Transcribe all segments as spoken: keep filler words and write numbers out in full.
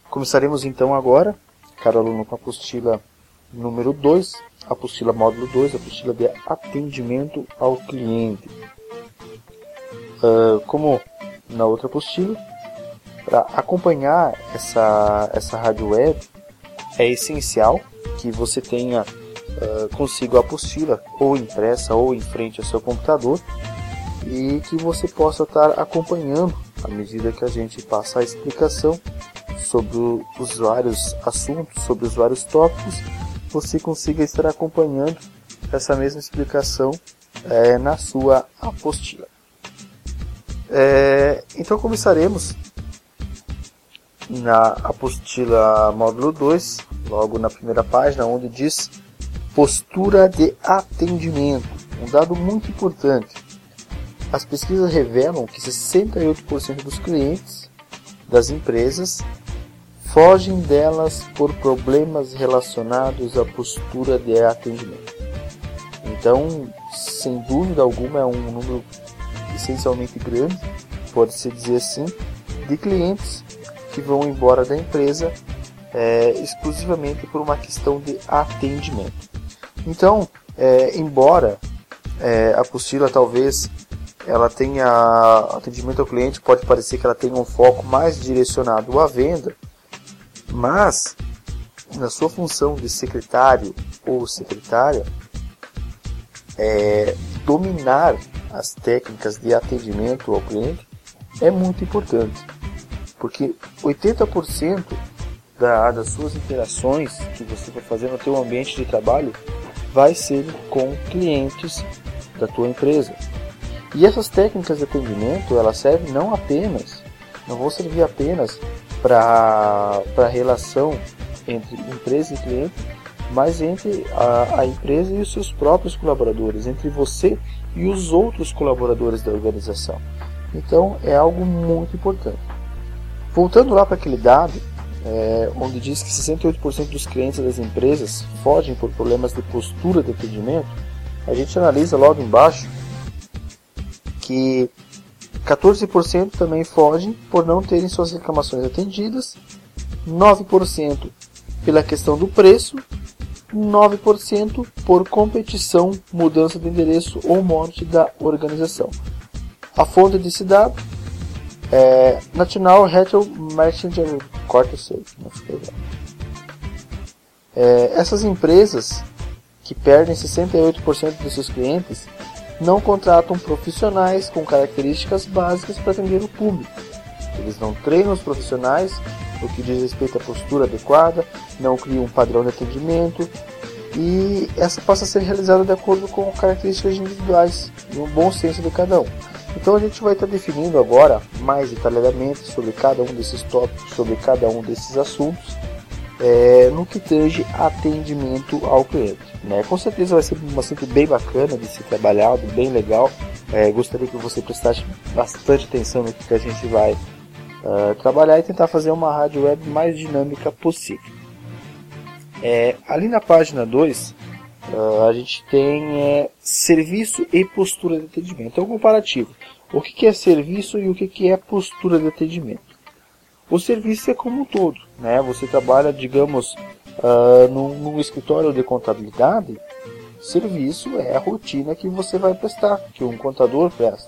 Começaremos então agora, caro aluno, com a apostila número dois, a apostila módulo dois, a apostila de atendimento ao cliente. Uh, como na outra apostila, para acompanhar essa, essa rádio web, é essencial que você tenha uh, consigo a apostila ou impressa ou em frente ao seu computador e que você possa estar acompanhando à medida que a gente passa a explicação sobre os vários assuntos, sobre os vários tópicos, você consiga estar acompanhando essa mesma explicação é, na sua apostila. É, então começaremos na apostila módulo dois, logo na primeira página, onde diz postura de atendimento. Um dado muito importante. As pesquisas revelam que sessenta e oito por cento dos clientes das empresas fogem delas por problemas relacionados à postura de atendimento. Então, sem dúvida alguma, é um número essencialmente grande, pode-se dizer assim, de clientes que vão embora da empresa é, exclusivamente por uma questão de atendimento. Então, é, embora é, a apostila talvez ela tenha atendimento ao cliente, pode parecer que ela tenha um foco mais direcionado à venda, mas na sua função de secretário ou secretária, é, dominar as técnicas de atendimento ao cliente é muito importante, porque oitenta por cento da, das suas interações que você vai fazer no seu ambiente de trabalho vai ser com clientes da tua empresa. E essas técnicas de atendimento, elas servem não apenas, não vão servir apenas para a relação entre empresa e cliente, mas entre a, a empresa e os seus próprios colaboradores, entre você e os outros colaboradores da organização. Então é algo muito importante. Voltando lá para aquele dado, é, onde diz que sessenta e oito por cento dos clientes das empresas fogem por problemas de postura de atendimento, a gente analisa logo embaixo que quatorze por cento também fogem por não terem suas reclamações atendidas, nove por cento pela questão do preço, nove por cento por competição, mudança de endereço ou morte da organização. A fonte desse dado é National Retail Merchant Corte é, Essas empresas que perdem sessenta e oito por cento dos seus clientes não contratam profissionais com características básicas para atender o público. Eles não treinam os profissionais no que diz respeito à postura adequada, não criam um padrão de atendimento e essa passa a ser realizada de acordo com características individuais e um bom senso de cada um. Então a gente vai estar definindo agora mais detalhadamente sobre cada um desses tópicos, sobre cada um desses assuntos, é, no que tange atendimento ao cliente. Né? Com certeza vai ser um assunto bem bacana de ser trabalhado, bem legal. É, gostaria que você prestasse bastante atenção no que a gente vai uh, trabalhar e tentar fazer uma rádio web mais dinâmica possível. É, ali na página dois, uh, a gente tem é, serviço e postura de atendimento. É um comparativo. O que é serviço e o que é postura de atendimento? O serviço é como um todo, né? Você trabalha, digamos, uh, num, num escritório de contabilidade. Serviço é a rotina que você vai prestar, que um contador presta.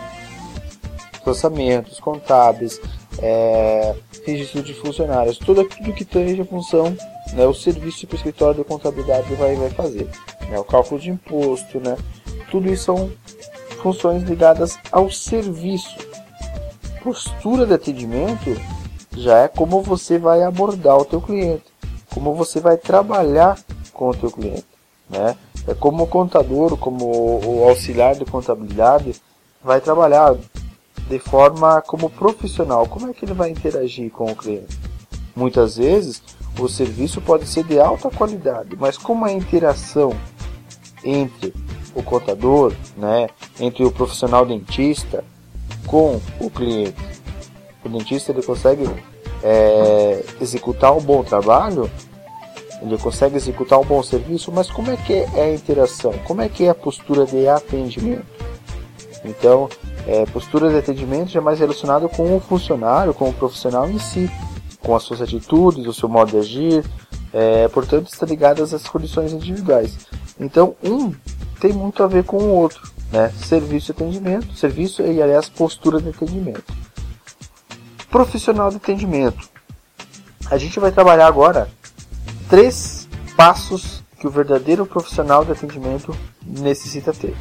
Lançamentos contábeis, é, registro de funcionários, tudo aquilo que tem a função, né, o serviço que o escritório de contabilidade vai, vai fazer. Né, o cálculo de imposto, né, tudo isso são funções ligadas ao serviço. Postura de atendimento já é como você vai abordar o teu cliente, como você vai trabalhar com o teu cliente. Né? É como o contador, como o auxiliar de contabilidade vai trabalhar de forma como profissional. Como é que ele vai interagir com o cliente? Muitas vezes o serviço pode ser de alta qualidade, mas como a interação entre o contador, né, entre o profissional dentista com o cliente, o dentista ele consegue é, executar um bom trabalho, ele consegue executar um bom serviço, mas como é que é a interação? Como é que é a postura de atendimento? Então, é, postura de atendimento já é mais relacionado com o funcionário, com o profissional em si. com as suas atitudes, o seu modo de agir, é, portanto está ligadas às condições individuais. Então um tem muito a ver com o outro, né? Serviço e atendimento, serviço e aliás postura de atendimento. Profissional de atendimento. A gente vai trabalhar agora três passos que o verdadeiro profissional de atendimento necessita ter.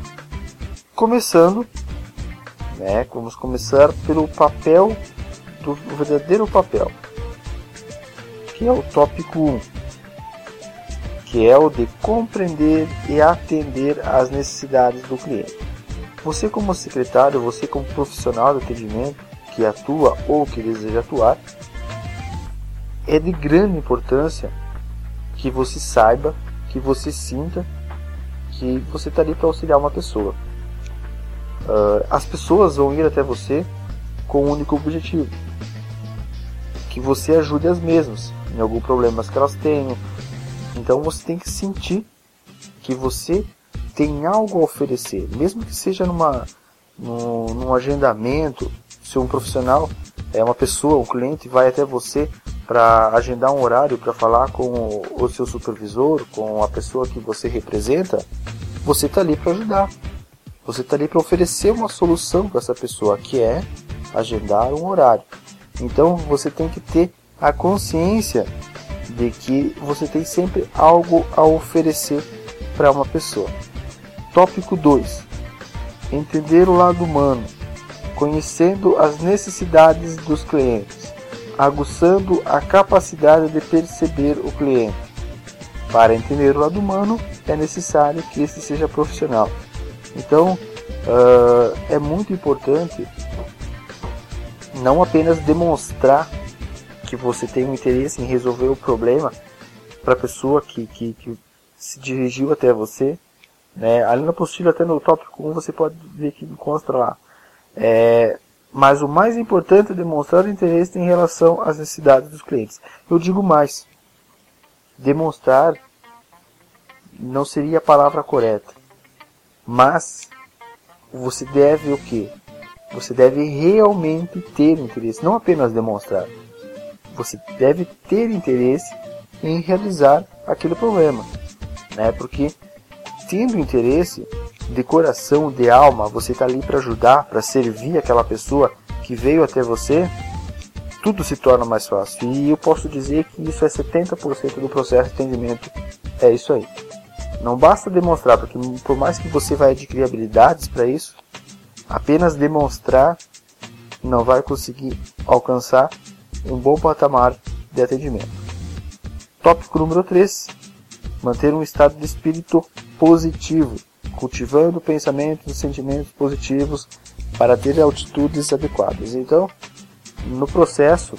Começando, né, vamos começar pelo papel, do o verdadeiro papel, que é o tópico um, que é o de compreender e atender às necessidades do cliente. Você como secretário, você como profissional de atendimento, que atua ou que deseja atuar, é de grande importância que você saiba, que você sinta que você está ali para auxiliar uma pessoa. Uh, as pessoas vão ir até você com um único objetivo: que você ajude as mesmas em algum problema que elas tenham. Então você tem que sentir que você tem algo a oferecer, mesmo que seja numa, num, num agendamento. Se um profissional, é uma pessoa, um cliente vai até você para agendar um horário para falar com o, o seu supervisor, com a pessoa que você representa, você está ali para ajudar. Você está ali para oferecer uma solução para essa pessoa, que é agendar um horário. Então você tem que ter a consciência de que você tem sempre algo a oferecer para uma pessoa. Tópico dois. Entender o lado humano, conhecendo as necessidades dos clientes, aguçando a capacidade de perceber o cliente. Para entender o lado humano, é necessário que esse seja profissional. Então, uh, é muito importante não apenas demonstrar que você tem um interesse em resolver o problema para a pessoa que, que, que se dirigiu até você, né? Ali na apostila, até no tópico um, você pode ver que consta lá. É, mas o mais importante é demonstrar interesse em relação às necessidades dos clientes. Eu digo mais, demonstrar não seria a palavra correta, mas você deve o quê? Você deve realmente ter interesse, não apenas demonstrar. Você deve ter interesse em realizar aquele problema, né? Porque tendo interesse, de coração, de alma, você está ali para ajudar, para servir aquela pessoa que veio até você, tudo se torna mais fácil. E eu posso dizer que isso é setenta por cento do processo de atendimento, é isso aí. Não basta demonstrar, porque por mais que você vai adquirir habilidades para isso, apenas demonstrar não vai conseguir alcançar um bom patamar de atendimento. Tópico número três. Manter um estado de espírito positivo, cultivando pensamentos e sentimentos positivos para ter atitudes adequadas. Então, no processo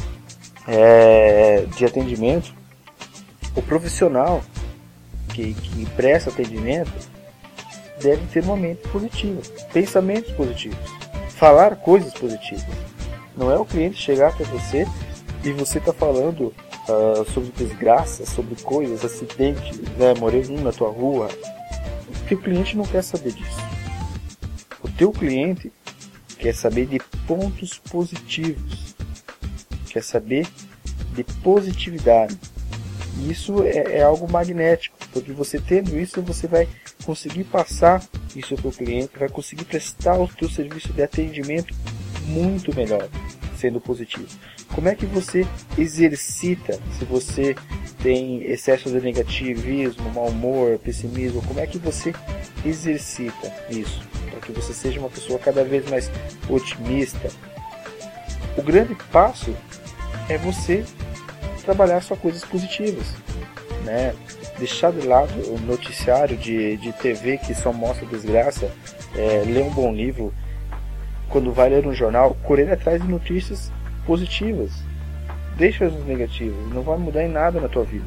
é, de atendimento, o profissional que, que presta atendimento deve ter uma mente positiva, pensamentos positivos, falar coisas positivas. Não é o cliente chegar até você e você está falando uh, sobre desgraça, sobre coisas, acidente, né, morreu um na tua rua. O teu cliente não quer saber disso. O teu cliente quer saber de pontos positivos, quer saber de positividade. E isso é, é algo magnético, porque você tendo isso, você vai conseguir passar isso ao teu cliente, vai conseguir prestar o teu serviço de atendimento muito melhor, sendo positivo. Como é que você exercita, se você tem excesso de negativismo, mau humor, pessimismo, como é que você exercita isso, para que você seja uma pessoa cada vez mais otimista? O grande passo é você trabalhar só coisas positivas, né? Deixar de lado o noticiário de, de T V que só mostra desgraça, é, ler um bom livro, quando vai ler um jornal, correr atrás de notícias positivas. Deixa as negativas, não vai mudar em nada na tua vida.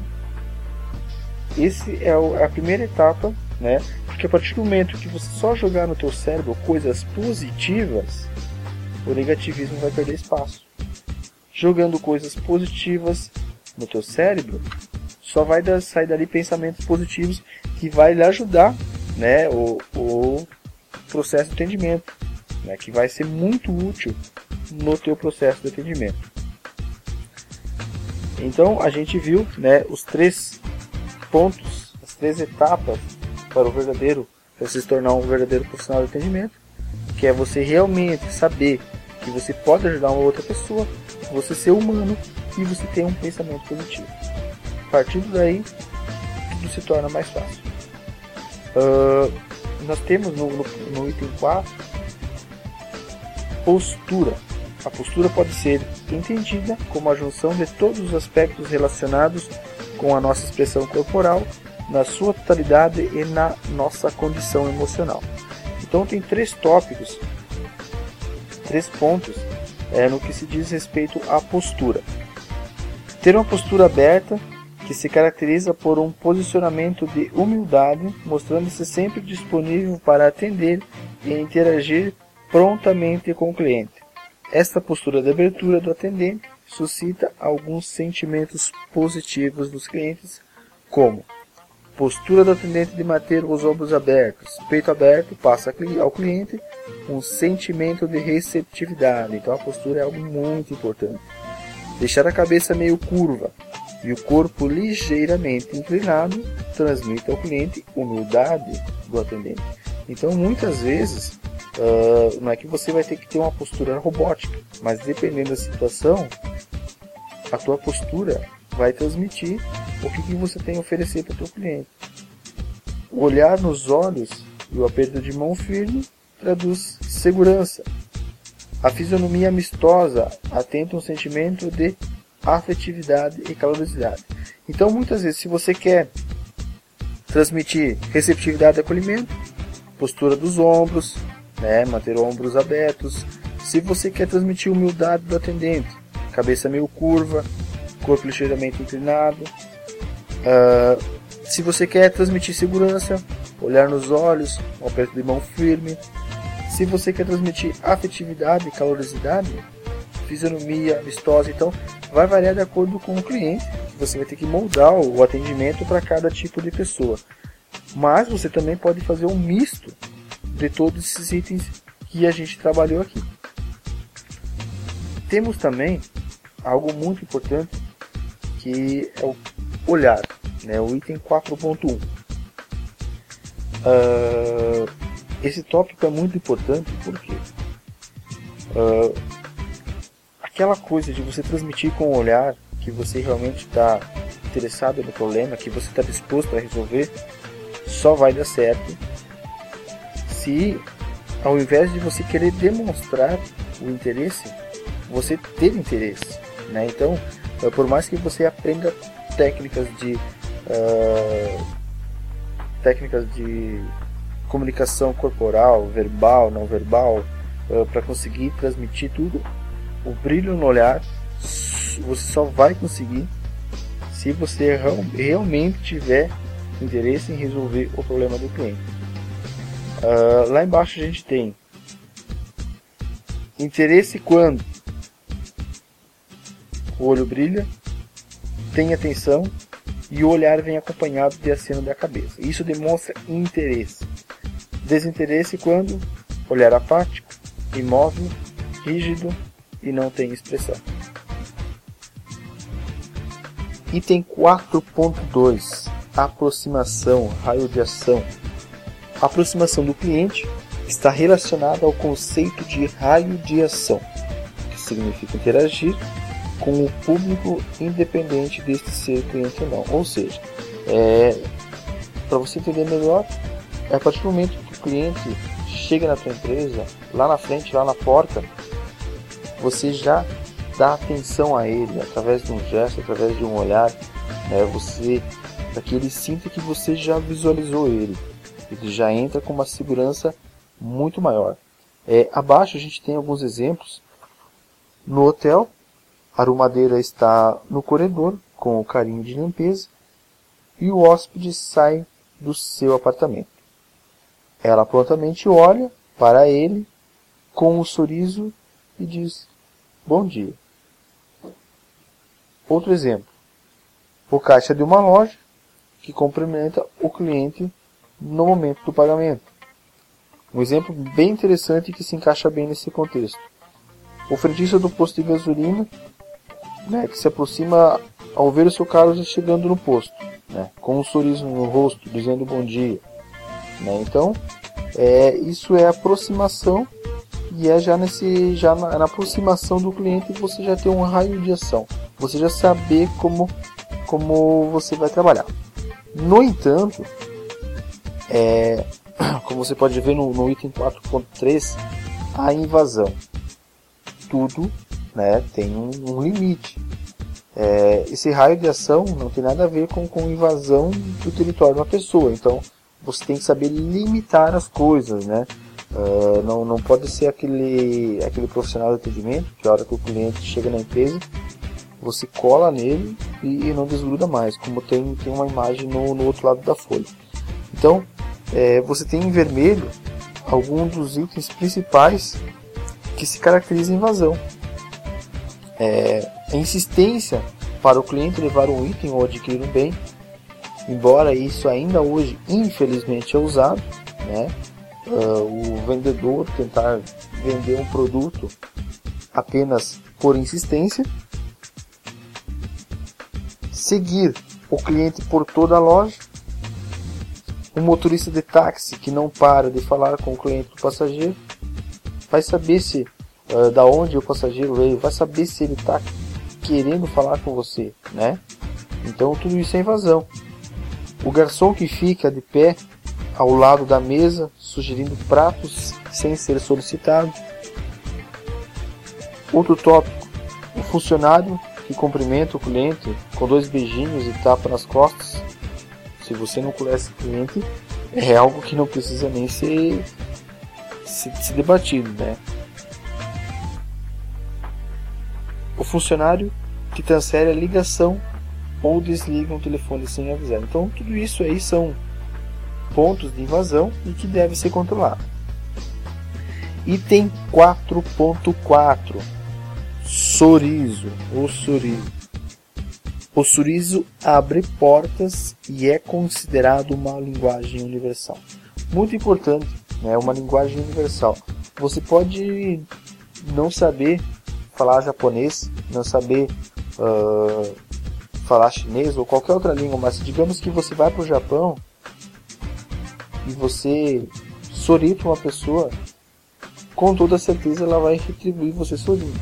Esse é a primeira etapa, né? Porque a partir do momento que você só jogar no teu cérebro coisas positivas, o negativismo vai perder espaço. Jogando coisas positivas no teu cérebro, só vai dar, sair dali pensamentos positivos que vai lhe ajudar, né, o, o processo de atendimento, né, que vai ser muito útil no teu processo de atendimento. Então a gente viu, né, os três pontos, as três etapas para o verdadeiro, para se tornar um verdadeiro profissional de atendimento, que é você realmente saber que você pode ajudar uma outra pessoa, você ser humano e você ter um pensamento positivo. A partir daí, tudo se torna mais fácil. Uh, nós temos no, no, no item quatro, postura. A postura pode ser entendida como a junção de todos os aspectos relacionados com a nossa expressão corporal, na sua totalidade e na nossa condição emocional. Então tem três tópicos, três pontos é, no que se diz respeito à postura. Ter uma postura aberta, que se caracteriza por um posicionamento de humildade, mostrando-se sempre disponível para atender e interagir prontamente com o cliente. Esta postura de abertura do atendente suscita alguns sentimentos positivos dos clientes, como postura do atendente de manter os ombros abertos, peito aberto, passa ao cliente um sentimento de receptividade. Então a postura é algo muito importante. Deixar a cabeça meio curva e o corpo ligeiramente inclinado transmite ao cliente humildade do atendente. Então muitas vezes uh, não é que você vai ter que ter uma postura robótica, mas dependendo da situação, a tua postura vai transmitir o que, que você tem a oferecer para o teu cliente. O olhar nos olhos e o aperto de mão firme traduz segurança. A fisionomia amistosa atenta um sentimento de afetividade e calorosidade. Então, muitas vezes, se você quer transmitir receptividade e acolhimento, postura dos ombros, né, manter os ombros abertos. Se você quer transmitir humildade do atendente, cabeça meio curva, corpo ligeiramente inclinado. Uh, se você quer transmitir segurança, olhar nos olhos, um aperto de mão firme. Se você quer transmitir afetividade e calorosidade, fisionomia amistosa, então vai variar de acordo com o cliente. Você vai ter que moldar o atendimento para cada tipo de pessoa. Mas você também pode fazer um misto de todos esses itens que a gente trabalhou aqui. Temos também algo muito importante, que é o olhar, né? O item quatro ponto um. Uh, esse tópico é muito importante porque uh, aquela coisa de você transmitir com o olhar que você realmente está interessado no problema, que você está disposto a resolver, só vai dar certo se, ao invés de você querer demonstrar o interesse, você ter interesse, né? Então, por mais que você aprenda técnicas de uh, técnicas de comunicação corporal, verbal, não verbal, uh, para conseguir transmitir tudo, o brilho no olhar você só vai conseguir se você realmente tiver interesse em resolver o problema do cliente. Uh, lá embaixo a gente tem interesse quando o olho brilha, tem atenção e o olhar vem acompanhado de aceno da cabeça. Isso demonstra interesse. Desinteresse quando olhar apático, imóvel, rígido e não tem expressão. Item quatro ponto dois. Aproximação, raio de ação. A aproximação do cliente está relacionada ao conceito de raio de ação, que significa interagir com o público independente deste ser cliente ou não. Ou seja, é, para você entender melhor, é a partir do momento que o cliente chega na tua empresa, lá na frente, lá na porta, você já dá atenção a ele através de um gesto, através de um olhar, né, você, para que ele sinta que você já visualizou ele. Ele já entra com uma segurança muito maior. É, abaixo a gente tem alguns exemplos. No hotel, a arumadeira está no corredor com o carinho de limpeza e o hóspede sai do seu apartamento. Ela prontamente olha para ele com um sorriso e diz: bom dia. Outro exemplo. O caixa de uma loja que cumprimenta o cliente no momento do pagamento. Um exemplo bem interessante que se encaixa bem nesse contexto. O frentista do posto de gasolina, né, que se aproxima ao ver o seu carro chegando no posto, né, com um sorriso no rosto, dizendo bom dia, né? Então, é, isso é aproximação, e é já, nesse, já na, na aproximação do cliente você já tem um raio de ação, você já saber como, como você vai trabalhar. No entanto, é, como você pode ver no, no item quatro ponto três, a invasão. Tudo, né, tem um, um limite. É, esse raio de ação não tem nada a ver com, com invasão do território de uma pessoa. Então, você tem que saber limitar as coisas, né? Uh, não, não pode ser aquele, aquele profissional de atendimento que a hora que o cliente chega na empresa, você cola nele e, e não desgruda mais, como tem, tem uma imagem no, no outro lado da folha. Então, é, você tem em vermelho alguns dos itens principais que se caracterizam em invasão. É, a insistência para o cliente levar um item ou adquirir um bem, embora isso ainda hoje infelizmente é usado, né? Uh, o vendedor tentar vender um produto apenas por insistência, seguir o cliente por toda a loja, um motorista de táxi que não para de falar com o cliente do passageiro, vai saber se uh, da onde o passageiro veio, vai saber se ele está querendo falar com você, né? Então tudo isso é invasão. O garçom que fica de pé ao lado da mesa, sugerindo pratos sem ser solicitado. Outro tópico, o funcionário que cumprimenta o cliente com dois beijinhos e tapa nas costas. Se você não conhece o cliente, é algo que não precisa nem ser, ser, ser debatido, né? O funcionário que transfere a ligação ou desliga um telefone sem avisar. Então tudo isso aí são pontos de invasão e que deve ser controlado. Item quatro ponto quatro, sorriso. O sorriso. O sorriso abre portas e é considerado uma linguagem universal. Muito importante, né? Uma linguagem universal. Você pode não saber falar japonês, não saber uh, falar chinês ou qualquer outra língua, mas digamos que você vai para o Japão e você sorrir para uma pessoa, com toda certeza ela vai retribuir você sorrindo.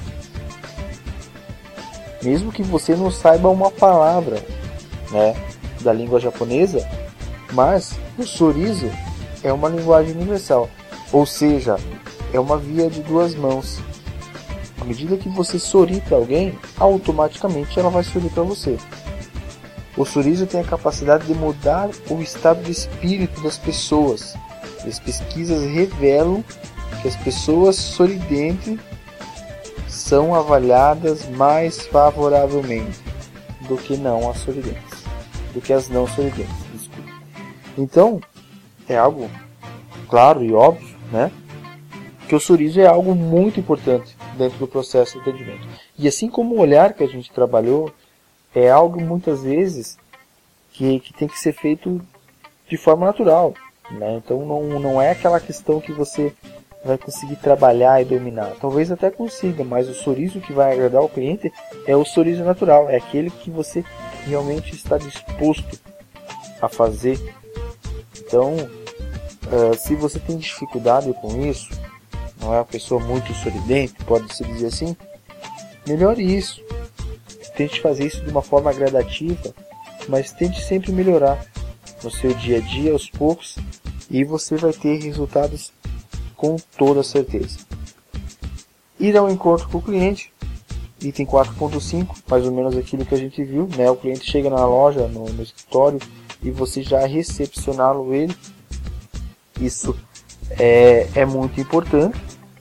Mesmo que você não saiba uma palavra, né, da língua japonesa, mas o sorriso é uma linguagem universal, ou seja, é uma via de duas mãos. À medida que você sorri para alguém, automaticamente ela vai sorrir para você. O sorriso tem a capacidade de mudar o estado de espírito das pessoas. As pesquisas revelam que as pessoas sorridentes são avaliadas mais favoravelmente do que não as sorridentes, do que as não sorridentes. Desculpa. Então, é algo claro e óbvio, né, que o sorriso é algo muito importante dentro do processo de atendimento. E assim como o olhar que a gente trabalhou, é algo muitas vezes que, que tem que ser feito de forma natural, né? Então não, não é aquela questão que você vai conseguir trabalhar e dominar. Talvez até consiga, mas o sorriso que vai agradar o cliente é o sorriso natural, é aquele que você realmente está disposto a fazer. Então, uh, se você tem dificuldade com isso, não é uma pessoa muito sorridente, pode-se dizer assim, melhore isso. Tente fazer isso de uma forma gradativa, mas tente sempre melhorar no seu dia a dia, aos poucos, e você vai ter resultados com toda certeza. Ir ao encontro com o cliente, item quatro ponto cinco, mais ou menos aquilo que a gente viu, né? O cliente chega na loja, no, no escritório, e você já recepcioná-lo ele. Isso é, é muito importante.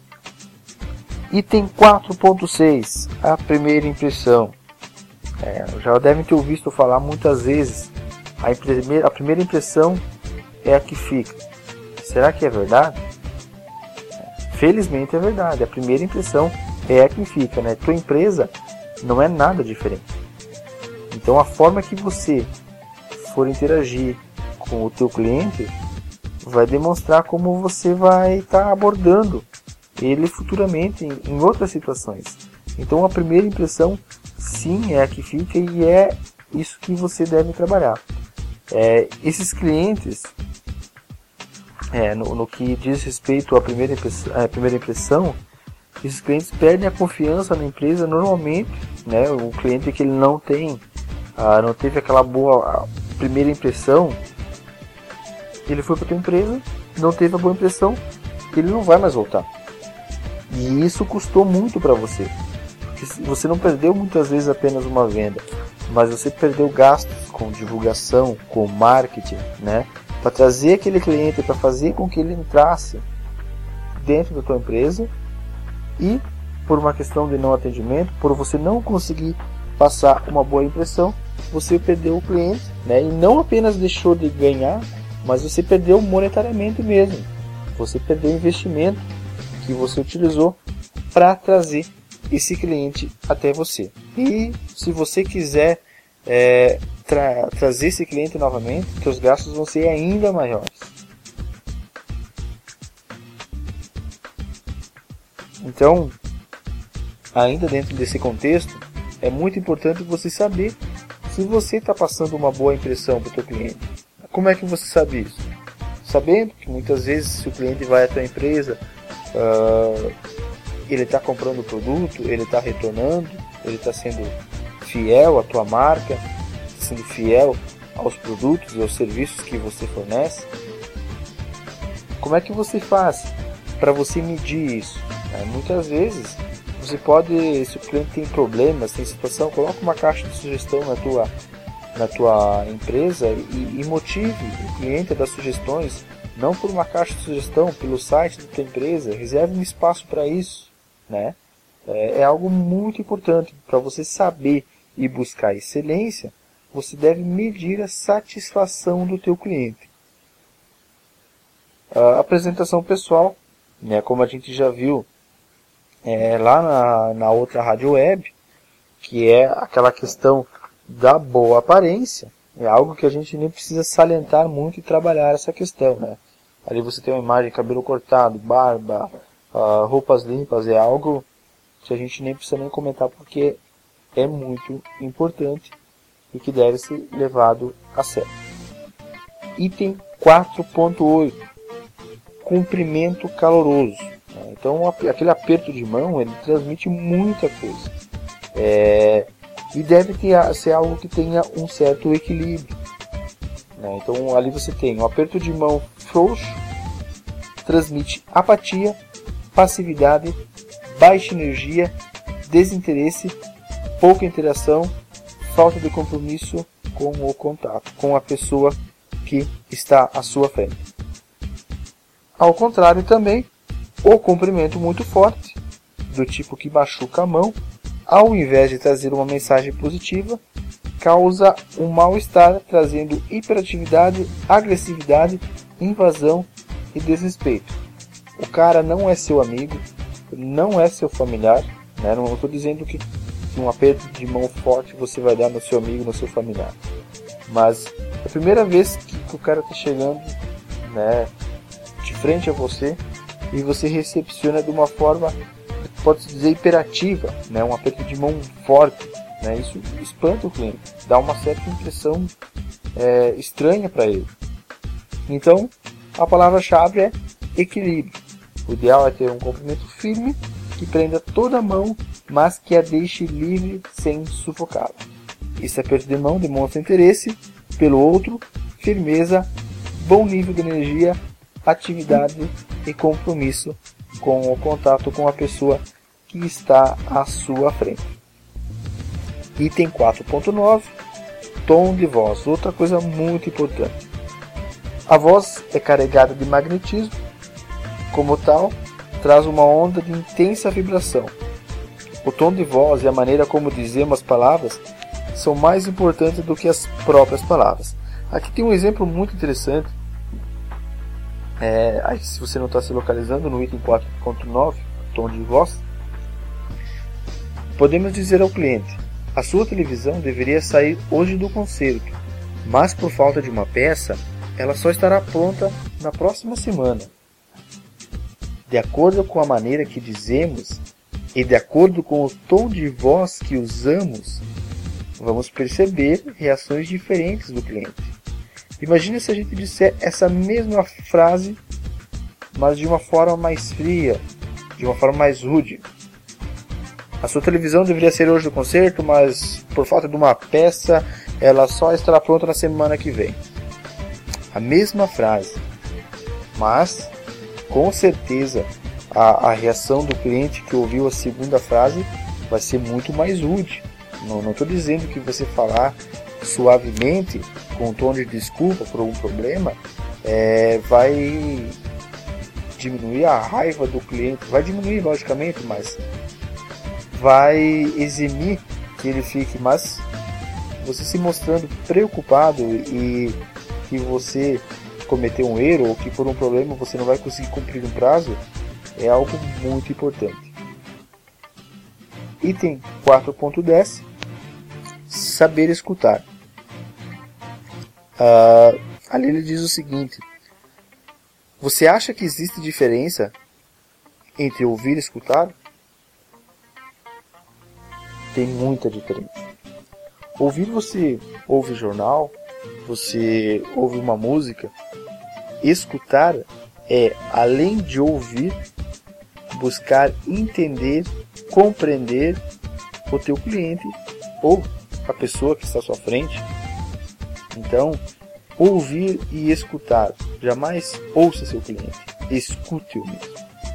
Item quatro ponto seis, a primeira impressão. É, já devem ter ouvido falar muitas vezes, a, impre- a primeira impressão é a que fica. Será que é verdade? Felizmente é verdade, a primeira impressão é a que fica, né? Tua empresa não é nada diferente. Então a forma que você for interagir com o teu cliente vai demonstrar como você vai estar tá abordando ele futuramente em, em outras situações. Então a primeira impressão sim, é a que fica e é isso que você deve trabalhar. É, esses clientes, é, no, no que diz respeito à primeira impressão, à primeira impressão, esses clientes perdem a confiança na empresa normalmente, né? O cliente que ele não tem, ah, não teve aquela boa primeira impressão, ele foi para a tua empresa, não teve a boa impressão, ele não vai mais voltar. E isso custou muito para você. Porque você não perdeu muitas vezes apenas uma venda, mas você perdeu gastos com divulgação, com marketing, né? Para trazer aquele cliente, para fazer com que ele entrasse dentro da tua empresa. E por uma questão de não atendimento, por você não conseguir passar uma boa impressão, você perdeu o cliente, né? E não apenas deixou de ganhar, mas você perdeu monetariamente mesmo. Você perdeu o investimento que você utilizou para trazer esse cliente até você. E se você quiser é, tra- trazer esse cliente novamente, seus gastos vão ser ainda maiores. Então, ainda dentro desse contexto, é muito importante você saber se você está passando uma boa impressão para o seu cliente. Como é que você sabe isso? Sabendo que muitas vezes, se o cliente vai à tua empresa, uh, ele está comprando o produto, ele está retornando, ele está sendo fiel à tua marca, sendo fiel aos produtos e aos serviços que você fornece. Como é que você faz para você medir isso? É, muitas vezes você pode, se o cliente tem problemas, tem situação, coloca uma caixa de sugestão na tua, na tua empresa e, e motive o cliente a dar sugestões, não por uma caixa de sugestão, pelo site da tua empresa. Reserve um espaço para isso, né? É, é algo muito importante para você saber e buscar excelência. Você deve medir a satisfação do teu cliente. A apresentação pessoal, né, como a gente já viu é, lá na, na outra rádio web, que é aquela questão da boa aparência, é algo que a gente nem precisa salientar muito e trabalhar essa questão, né? Ali você tem uma imagem, cabelo cortado, barba, uh, roupas limpas, é algo que a gente nem precisa nem comentar porque é muito importante e que deve ser levado a sério. Item quatro ponto oito, cumprimento caloroso. Então aquele aperto de mão, ele transmite muita coisa. É, e deve ter, ser algo que tenha um certo equilíbrio. Né? Então ali você tem um aperto de mão frouxo, transmite apatia, passividade, baixa energia, desinteresse, pouca interação, falta de compromisso com o contato, com a pessoa que está à sua frente. Ao contrário também, o cumprimento muito forte, do tipo que machuca a mão, ao invés de trazer uma mensagem positiva, causa um mal-estar, trazendo hiperatividade, agressividade, invasão e desrespeito. O cara não é seu amigo, não é seu familiar, né? Não estou dizendo que um aperto de mão forte você vai dar no seu amigo, no seu familiar. Mas a primeira vez que o cara está chegando, né, de frente a você, e você recepciona de uma forma, pode-se dizer, imperativa, né? Um aperto de mão forte, né? Isso espanta o cliente, dá uma certa impressão é, estranha para ele. Então, a palavra-chave é equilíbrio. O ideal é ter um cumprimento firme, que prenda toda a mão, mas que a deixe livre sem sufocá-la. Esse aperto de mão demonstra interesse pelo outro, firmeza, bom nível de energia, atividade e compromisso com o contato com a pessoa que está à sua frente. Item quatro ponto nove, tom de voz, outra coisa muito importante. A voz é carregada de magnetismo, como tal, traz uma onda de intensa vibração. O tom de voz e a maneira como dizemos as palavras são mais importantes do que as próprias palavras. Aqui tem um exemplo muito interessante. É, aí, se você não está se localizando no item quatro ponto nove, tom de voz, podemos dizer ao cliente: a sua televisão deveria sair hoje do concerto, mas por falta de uma peça, ela só estará pronta na próxima semana. De acordo com a maneira que dizemos, E de acordo com o tom de voz que usamos, vamos perceber reações diferentes do cliente. Imagina se a gente disser essa mesma frase, mas de uma forma mais fria, de uma forma mais rude. A sua televisão deveria ser hoje do concerto, mas por falta de uma peça, ela só estará pronta na semana que vem. A mesma frase, mas com certeza a, a reação do cliente que ouviu a segunda frase vai ser muito mais rude. Não estou dizendo que você falar suavemente, com um tom de desculpa por algum problema, é, vai diminuir a raiva do cliente. Vai diminuir, logicamente, mas vai eximir que ele fique. Mas você se mostrando preocupado e que você cometeu um erro ou que por um problema você não vai conseguir cumprir um prazo, é algo muito importante. Item quatro ponto dez. Saber escutar. Uh, ali ele diz o seguinte: você acha que existe diferença entre ouvir e escutar? Tem muita diferença. Ouvir, você ouve jornal, você ouve uma música. Escutar é, além de ouvir, buscar entender, compreender o teu cliente ou a pessoa que está à sua frente. Então, ouvir e escutar. Jamais ouça seu cliente, escute-o mesmo.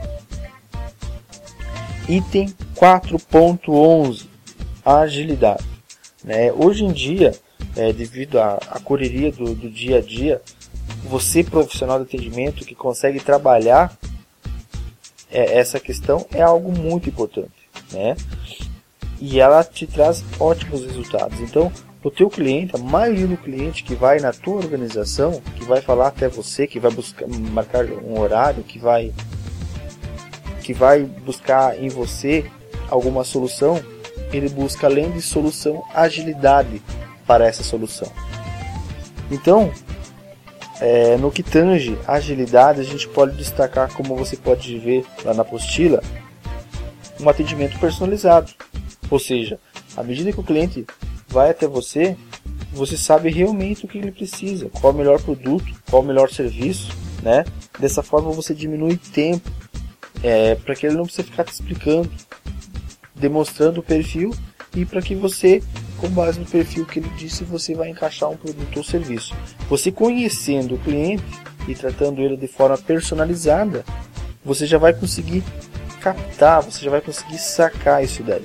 Item quatro ponto onze. Agilidade. Né? Hoje em dia, é, devido à, à correria do, do dia a dia, você, profissional de atendimento que consegue trabalhar é, essa questão, é algo muito importante, né? E ela te traz ótimos resultados. Então, o teu cliente, a maioria do cliente que vai na tua organização, que vai falar até você, que vai buscar, marcar um horário, que vai, que vai buscar em você alguma solução, ele busca, além de solução, agilidade para essa solução. Então, é, no que tange agilidade, a gente pode destacar, como você pode ver lá na apostila, um atendimento personalizado. Ou seja, à medida que o cliente vai até você, você sabe realmente o que ele precisa, qual é o melhor produto, qual é o melhor serviço, né? Dessa forma você diminui tempo, é, para que ele não precise ficar te explicando, demonstrando o perfil, e para que você, com base no perfil que ele disse, você vai encaixar um produto ou serviço. Você conhecendo o cliente e tratando ele de forma personalizada, você já vai conseguir captar, você já vai conseguir sacar isso daí.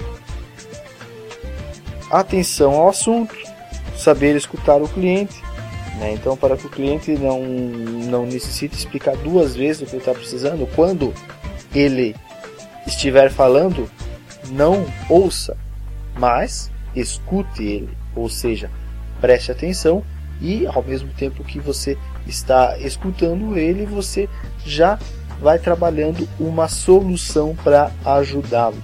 Atenção ao assunto, saber escutar o cliente, né? Então, para que o cliente não, não necessite explicar duas vezes o que ele está precisando, quando ele estiver falando, não ouça, mas escute ele, ou seja, preste atenção, e ao mesmo tempo que você está escutando ele, você já vai trabalhando uma solução para ajudá-lo.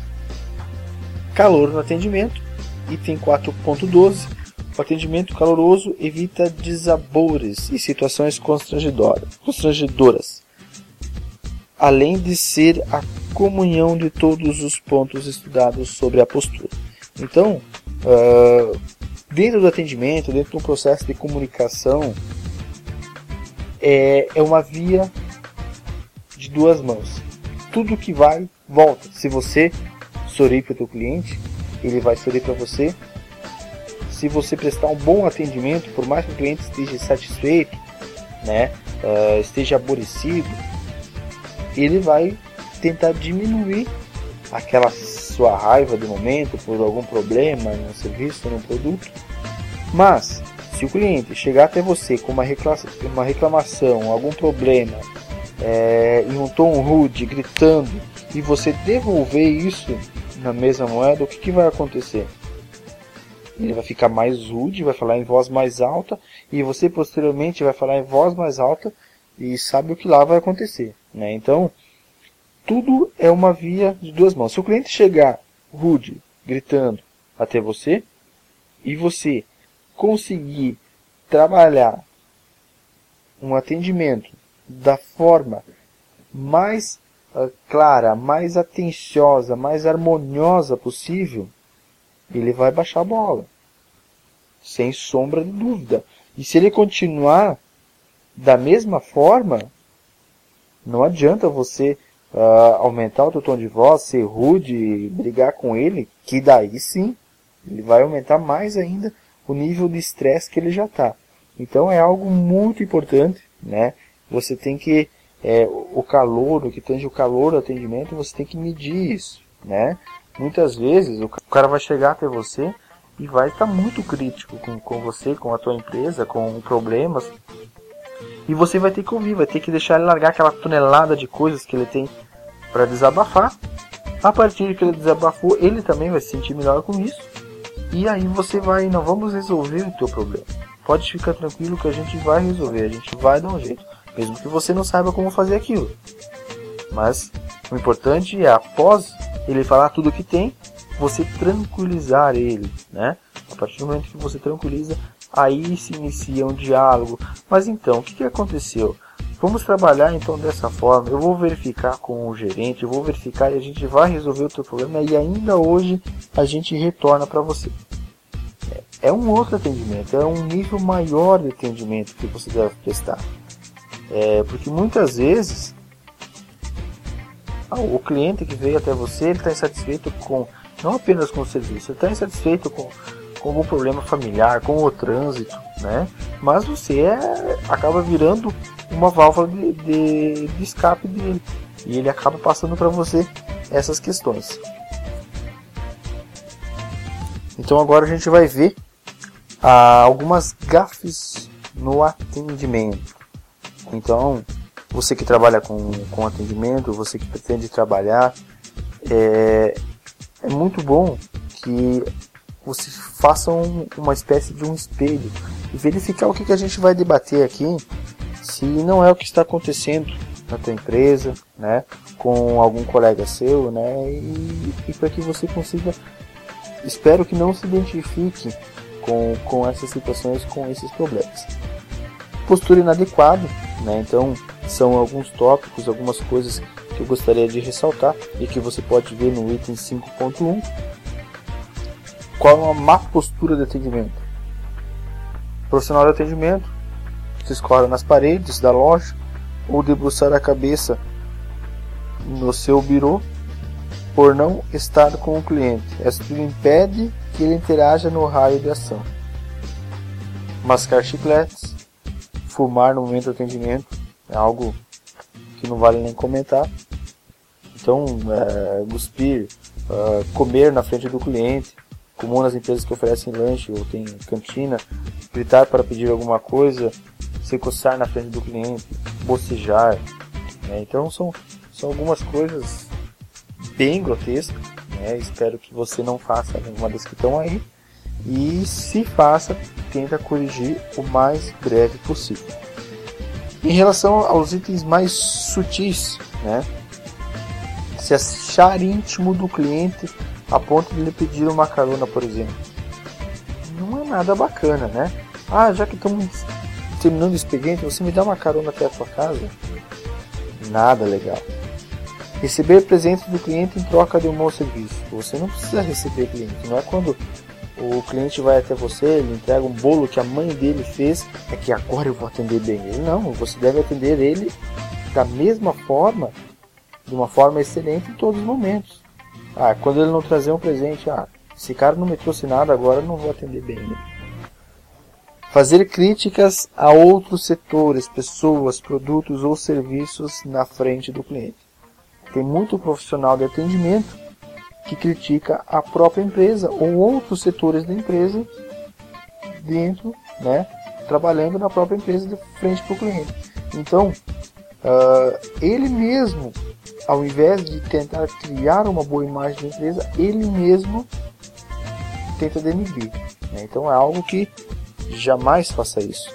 Calor no atendimento. Item quatro ponto doze. O atendimento caloroso evita desabores e situações constrangedoras, constrangedoras, além de ser a comunhão de todos os pontos estudados sobre a postura. Então, uh, dentro do atendimento, dentro do processo de comunicação, é, é uma via de duas mãos. Tudo que vai, volta. Se você sorrir para o teu cliente, ele vai sorrir para você. Se você prestar um bom atendimento, por mais que o cliente esteja satisfeito, né, uh, esteja aborrecido, ele vai tentar diminuir aquela sua raiva do momento por algum problema no serviço, no produto. Mas se o cliente chegar até você com uma reclamação, uma reclamação algum problema, é, em um tom rude, gritando, e você devolver isso na mesma moeda, o que, que vai acontecer? Ele vai ficar mais rude, vai falar em voz mais alta, e você posteriormente vai falar em voz mais alta, e sabe o que lá vai acontecer, né? Então, tudo é uma via de duas mãos. Se o cliente chegar rude, gritando até você, e você conseguir trabalhar um atendimento da forma mais uh, clara, mais atenciosa, mais harmoniosa possível, ele vai baixar a bola. Sem sombra de dúvida. E se ele continuar da mesma forma, não adianta você uh, aumentar o teu tom de voz, ser rude, brigar com ele, que daí sim, ele vai aumentar mais ainda o nível de estresse que ele já está. Então é algo muito importante, né? Você tem que, é, o calor, o que tange o calor do atendimento, você tem que medir isso, né? Muitas vezes o cara vai chegar até você e vai estar muito crítico com, com você, com a tua empresa, com problemas. E você vai ter que ouvir, vai ter que deixar ele largar aquela tonelada de coisas que ele tem para desabafar. A partir que ele desabafou, ele também vai se sentir melhor com isso. E aí você vai, não vamos resolver o teu problema. Pode ficar tranquilo que a gente vai resolver, a gente vai dar um jeito. Mesmo que você não saiba como fazer aquilo. Mas o importante é, após ele falar tudo o que tem, você tranquilizar ele, né? A partir do momento que você tranquiliza, aí se inicia um diálogo. Mas então, o que, que aconteceu? Vamos trabalhar então dessa forma, eu vou verificar com o gerente, eu vou verificar e a gente vai resolver o teu problema e ainda hoje a gente retorna para você. É um outro atendimento, é um nível maior de atendimento que você deve prestar. É, porque muitas vezes o cliente que veio até você, ele está insatisfeito com, não apenas com o serviço, ele está insatisfeito com, com algum problema familiar, com o trânsito, né? Mas você é, acaba virando uma válvula de, de, de escape dele e ele acaba passando para você essas questões. Então agora a gente vai ver ah, algumas gafes no atendimento. Então, você que trabalha com, com atendimento, você que pretende trabalhar, é, é muito bom que você faça um, uma espécie de um espelho e verificar o que, que a gente vai debater aqui, se não é o que está acontecendo na tua empresa, né, com algum colega seu, né, e, e para que você consiga, espero que não se identifique com, com essas situações, com esses problemas. Postura inadequada, né? Então são alguns tópicos, algumas coisas que eu gostaria de ressaltar e que você pode ver no item cinco ponto um. Qual é uma má postura de atendimento? Profissional de atendimento se escora nas paredes da loja ou debruçar a cabeça no seu birô por não estar com o cliente. Isso impede que ele interaja no raio de ação. Mascar chicletes, fumar no momento do atendimento é algo que não vale nem comentar. Então, é, cuspir, é, comer na frente do cliente, comum nas empresas que oferecem lanche ou tem cantina, gritar para pedir alguma coisa, se coçar na frente do cliente, bocejar. Né? Então, são, são algumas coisas bem grotescas. Né? Espero que você não faça nenhuma das que estão aí. E se faça, tenta corrigir o mais breve possível. Em relação aos itens mais sutis, né? Se achar íntimo do cliente a ponto de lhe pedir uma carona, por exemplo, não é nada bacana, né? Ah, já que estamos terminando o expediente, você me dá uma carona até a tua casa? Nada legal. Receber presentes do cliente em troca de um bom serviço. Você não precisa receber cliente, não é quando o cliente vai até você, ele entrega um bolo que a mãe dele fez, é que agora eu vou atender bem ele. Não, você deve atender ele da mesma forma, de uma forma excelente em todos os momentos. Ah, quando ele não trazer um presente, ah, esse cara não me trouxe nada, agora eu não vou atender bem ele. Fazer críticas a outros setores, pessoas, produtos ou serviços na frente do cliente. Tem muito profissional de atendimento que critica a própria empresa ou outros setores da empresa dentro, né, trabalhando na própria empresa de frente para o cliente. Então, uh, ele mesmo, ao invés de tentar criar uma boa imagem da empresa, ele mesmo tenta denigrir. Né? Então é algo que jamais faça isso.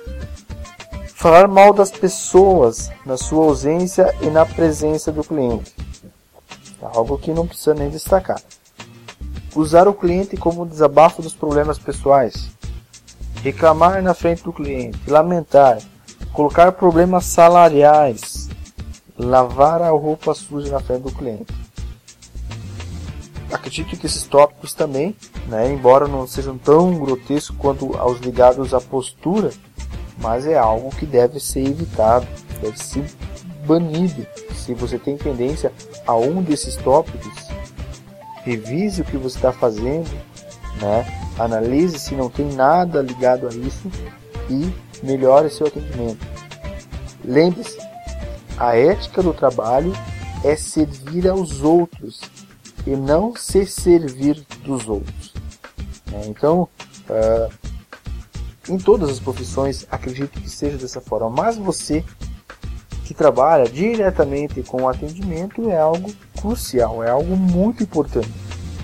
Falar mal das pessoas na sua ausência e na presença do cliente. Algo que não precisa nem destacar. Usar o cliente como desabafo dos problemas pessoais. Reclamar na frente do cliente. Lamentar. Colocar problemas salariais. lavar a roupa suja na frente do cliente. Acredito que esses tópicos também, né, embora não sejam tão grotescos quanto aos ligados à postura, mas é algo que deve ser evitado, deve ser banido. Se você tem tendência a um desses tópicos, revise o que você está fazendo, né, analise se não tem nada ligado a isso e melhore seu atendimento. Lembre-se, a ética do trabalho é servir aos outros e não se servir dos outros. Então, uh, em todas as profissões, acredito que seja dessa forma, mas você que trabalha diretamente com o atendimento é algo crucial, é algo muito importante.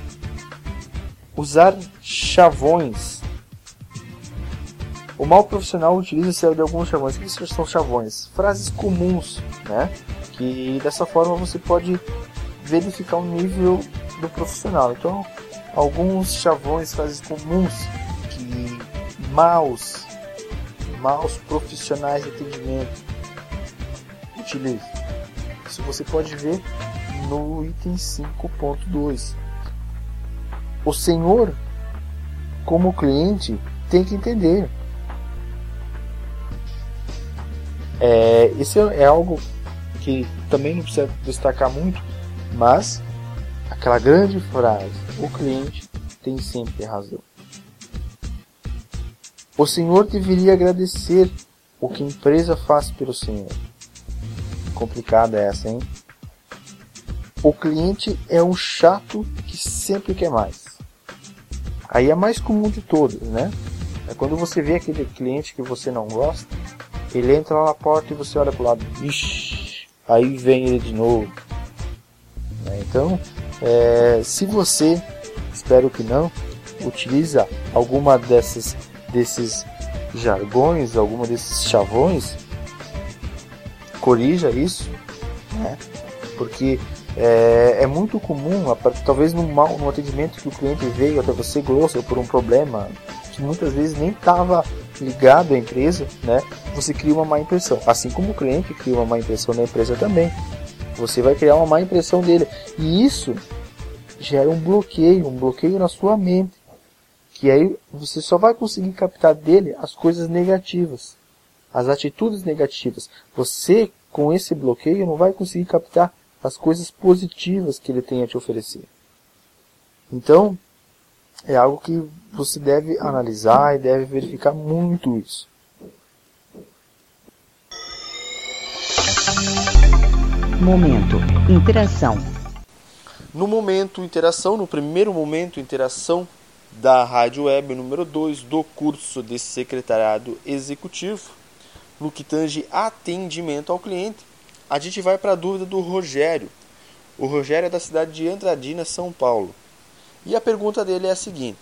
Usar chavões. O mal profissional utiliza-se de alguns chavões. O que são chavões? Frases comuns, né? Que dessa forma você pode verificar o nível do profissional. Então, alguns chavões, frases comuns que maus, maus profissionais de atendimento utilizam. Isso você pode ver no item cinco ponto dois. O senhor, como cliente, tem que entender. É, isso é algo que também não precisa destacar muito, mas aquela grande frase, o cliente tem sempre razão. O senhor deveria agradecer o que a empresa faz pelo senhor. Complicada essa, hein? O cliente é um chato que sempre quer mais. Aí é a mais comum de todas, né? É quando você vê aquele cliente que você não gosta, ele entra lá na porta e você olha pro lado, ixi, aí vem ele de novo. Então, é, se você, espero que não, utiliza alguma dessas, desses jargões, alguma desses chavões, corrija isso, né? Porque é, é muito comum, talvez no, mal, no atendimento que o cliente veio até você grosso por um problema que muitas vezes nem estava ligado à empresa, né? Você cria uma má impressão, assim como o cliente cria uma má impressão na empresa também. Você vai criar uma má impressão dele. E isso gera um bloqueio, um bloqueio na sua mente. Que aí você só vai conseguir captar dele as coisas negativas, as atitudes negativas. Você, com esse bloqueio, não vai conseguir captar as coisas positivas que ele tem a te oferecer. Então, é algo que você deve analisar e deve verificar muito isso. Momento Interação. No momento Interação, no primeiro momento Interação da Rádio Web número dois do curso de Secretariado Executivo, no que tange atendimento ao cliente, a gente vai para a dúvida do Rogério. O Rogério é da cidade de Andradina, São Paulo. E a pergunta dele é a seguinte: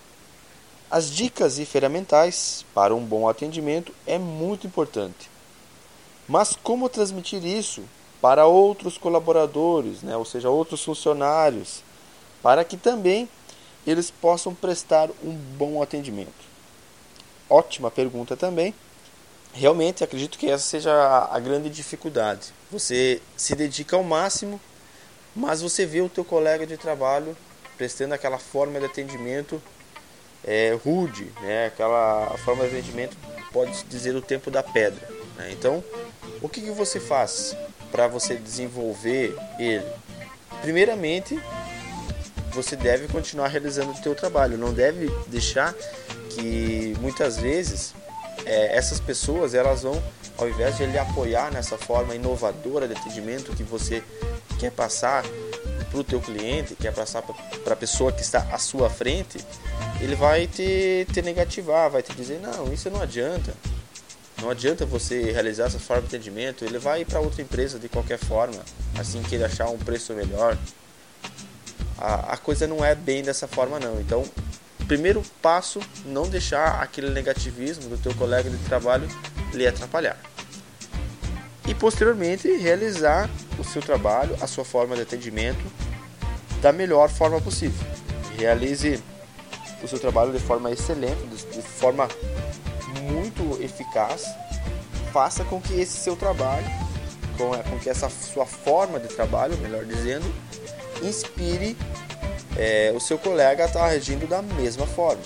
as dicas e ferramentais para um bom atendimento é muito importante. Mas como transmitir isso para outros colaboradores, né, ou seja, outros funcionários, para que também eles possam prestar um bom atendimento? Ótima pergunta também. Realmente acredito que essa seja a grande dificuldade. Você se dedica ao máximo, mas você vê o teu colega de trabalho prestando aquela forma de atendimento é, rude, né? Aquela forma de atendimento, pode dizer, o tempo da pedra, né? Então, o que, que você faz para você desenvolver ele? Primeiramente, você deve continuar realizando o teu trabalho. Não deve deixar que muitas vezes é, essas pessoas, elas vão, ao invés de ele apoiar nessa forma inovadora de atendimento que você quer passar para o teu cliente, quer passar para a pessoa que está à sua frente, ele vai te, te negativar, vai te dizer, não, isso não adianta. Não adianta você realizar essa forma de atendimento, ele vai ir para outra empresa de qualquer forma, assim que ele achar um preço melhor. A, a coisa não é bem dessa forma não. Então, primeiro passo, não deixar aquele negativismo do teu colega de trabalho lhe atrapalhar. E posteriormente, realizar o seu trabalho, a sua forma de atendimento da melhor forma possível. Realize o seu trabalho de forma excelente, de forma muito eficaz. Faça com que esse seu trabalho com, com que essa sua forma de trabalho, melhor dizendo, inspire é, o seu colega a estar agindo da mesma forma.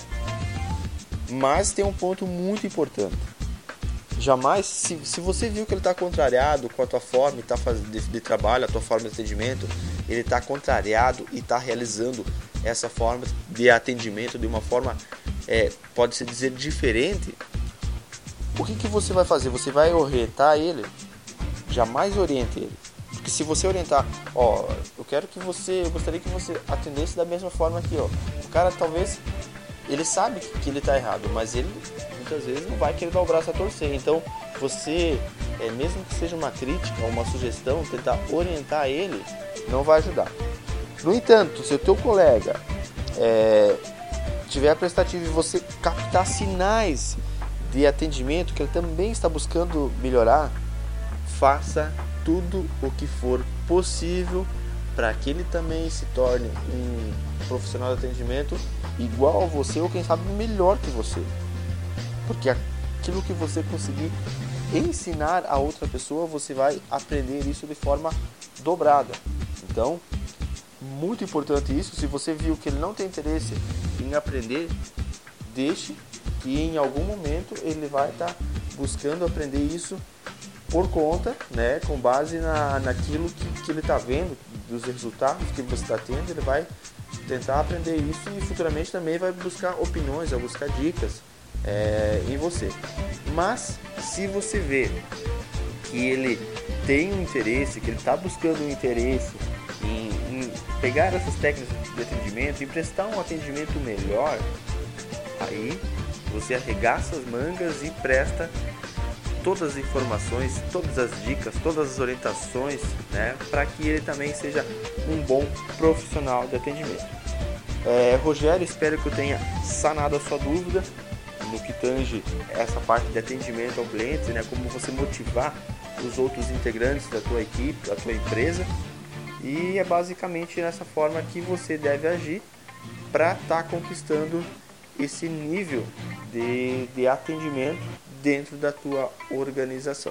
Mas tem um ponto muito importante. Jamais, se, se você viu que ele está contrariado com a tua forma tá fazendo, de, de trabalho, a tua forma de atendimento, ele está contrariado e está realizando essa forma de atendimento de uma forma, é, pode-se dizer, diferente, o que, que você vai fazer? Você vai orientar ele? Jamais oriente ele. Porque se você orientar, ó, eu quero que você, eu gostaria que você atendesse da mesma forma aqui, ó. O cara talvez, ele sabe que ele está errado, mas ele muitas vezes não vai querer dar o braço a torcer. Então, você, é, mesmo que seja uma crítica, uma sugestão, tentar orientar ele, não vai ajudar. No entanto, se o teu colega é, tiver a prestativa e você captar sinais de atendimento que ele também está buscando melhorar, faça tudo o que for possível para que ele também se torne um profissional de atendimento igual a você ou quem sabe melhor que você. Porque aquilo que você conseguir ensinar a outra pessoa, você vai aprender isso de forma dobrada. Então, muito importante isso. Se você viu que ele não tem interesse em aprender, deixe que em algum momento ele vai estar buscando aprender isso por conta, né, com base na, naquilo que, que ele está vendo, dos resultados que você está tendo. Ele vai tentar aprender isso e futuramente também vai buscar opiniões, vai buscar dicas É, em você. Mas se você vê que ele tem um interesse, que ele está buscando um interesse em, em pegar essas técnicas de atendimento e prestar um atendimento melhor, aí você arregaça as mangas e presta todas as informações, todas as dicas, todas as orientações, né, para que ele também seja um bom profissional de atendimento. É, Rogério, espero que eu tenha sanado a sua dúvida no que tange essa parte de atendimento ao cliente, né? Como você motivar os outros integrantes da tua equipe, da tua empresa. E é basicamente nessa forma que você deve agir para estar tá conquistando esse nível de, de atendimento dentro da tua organização.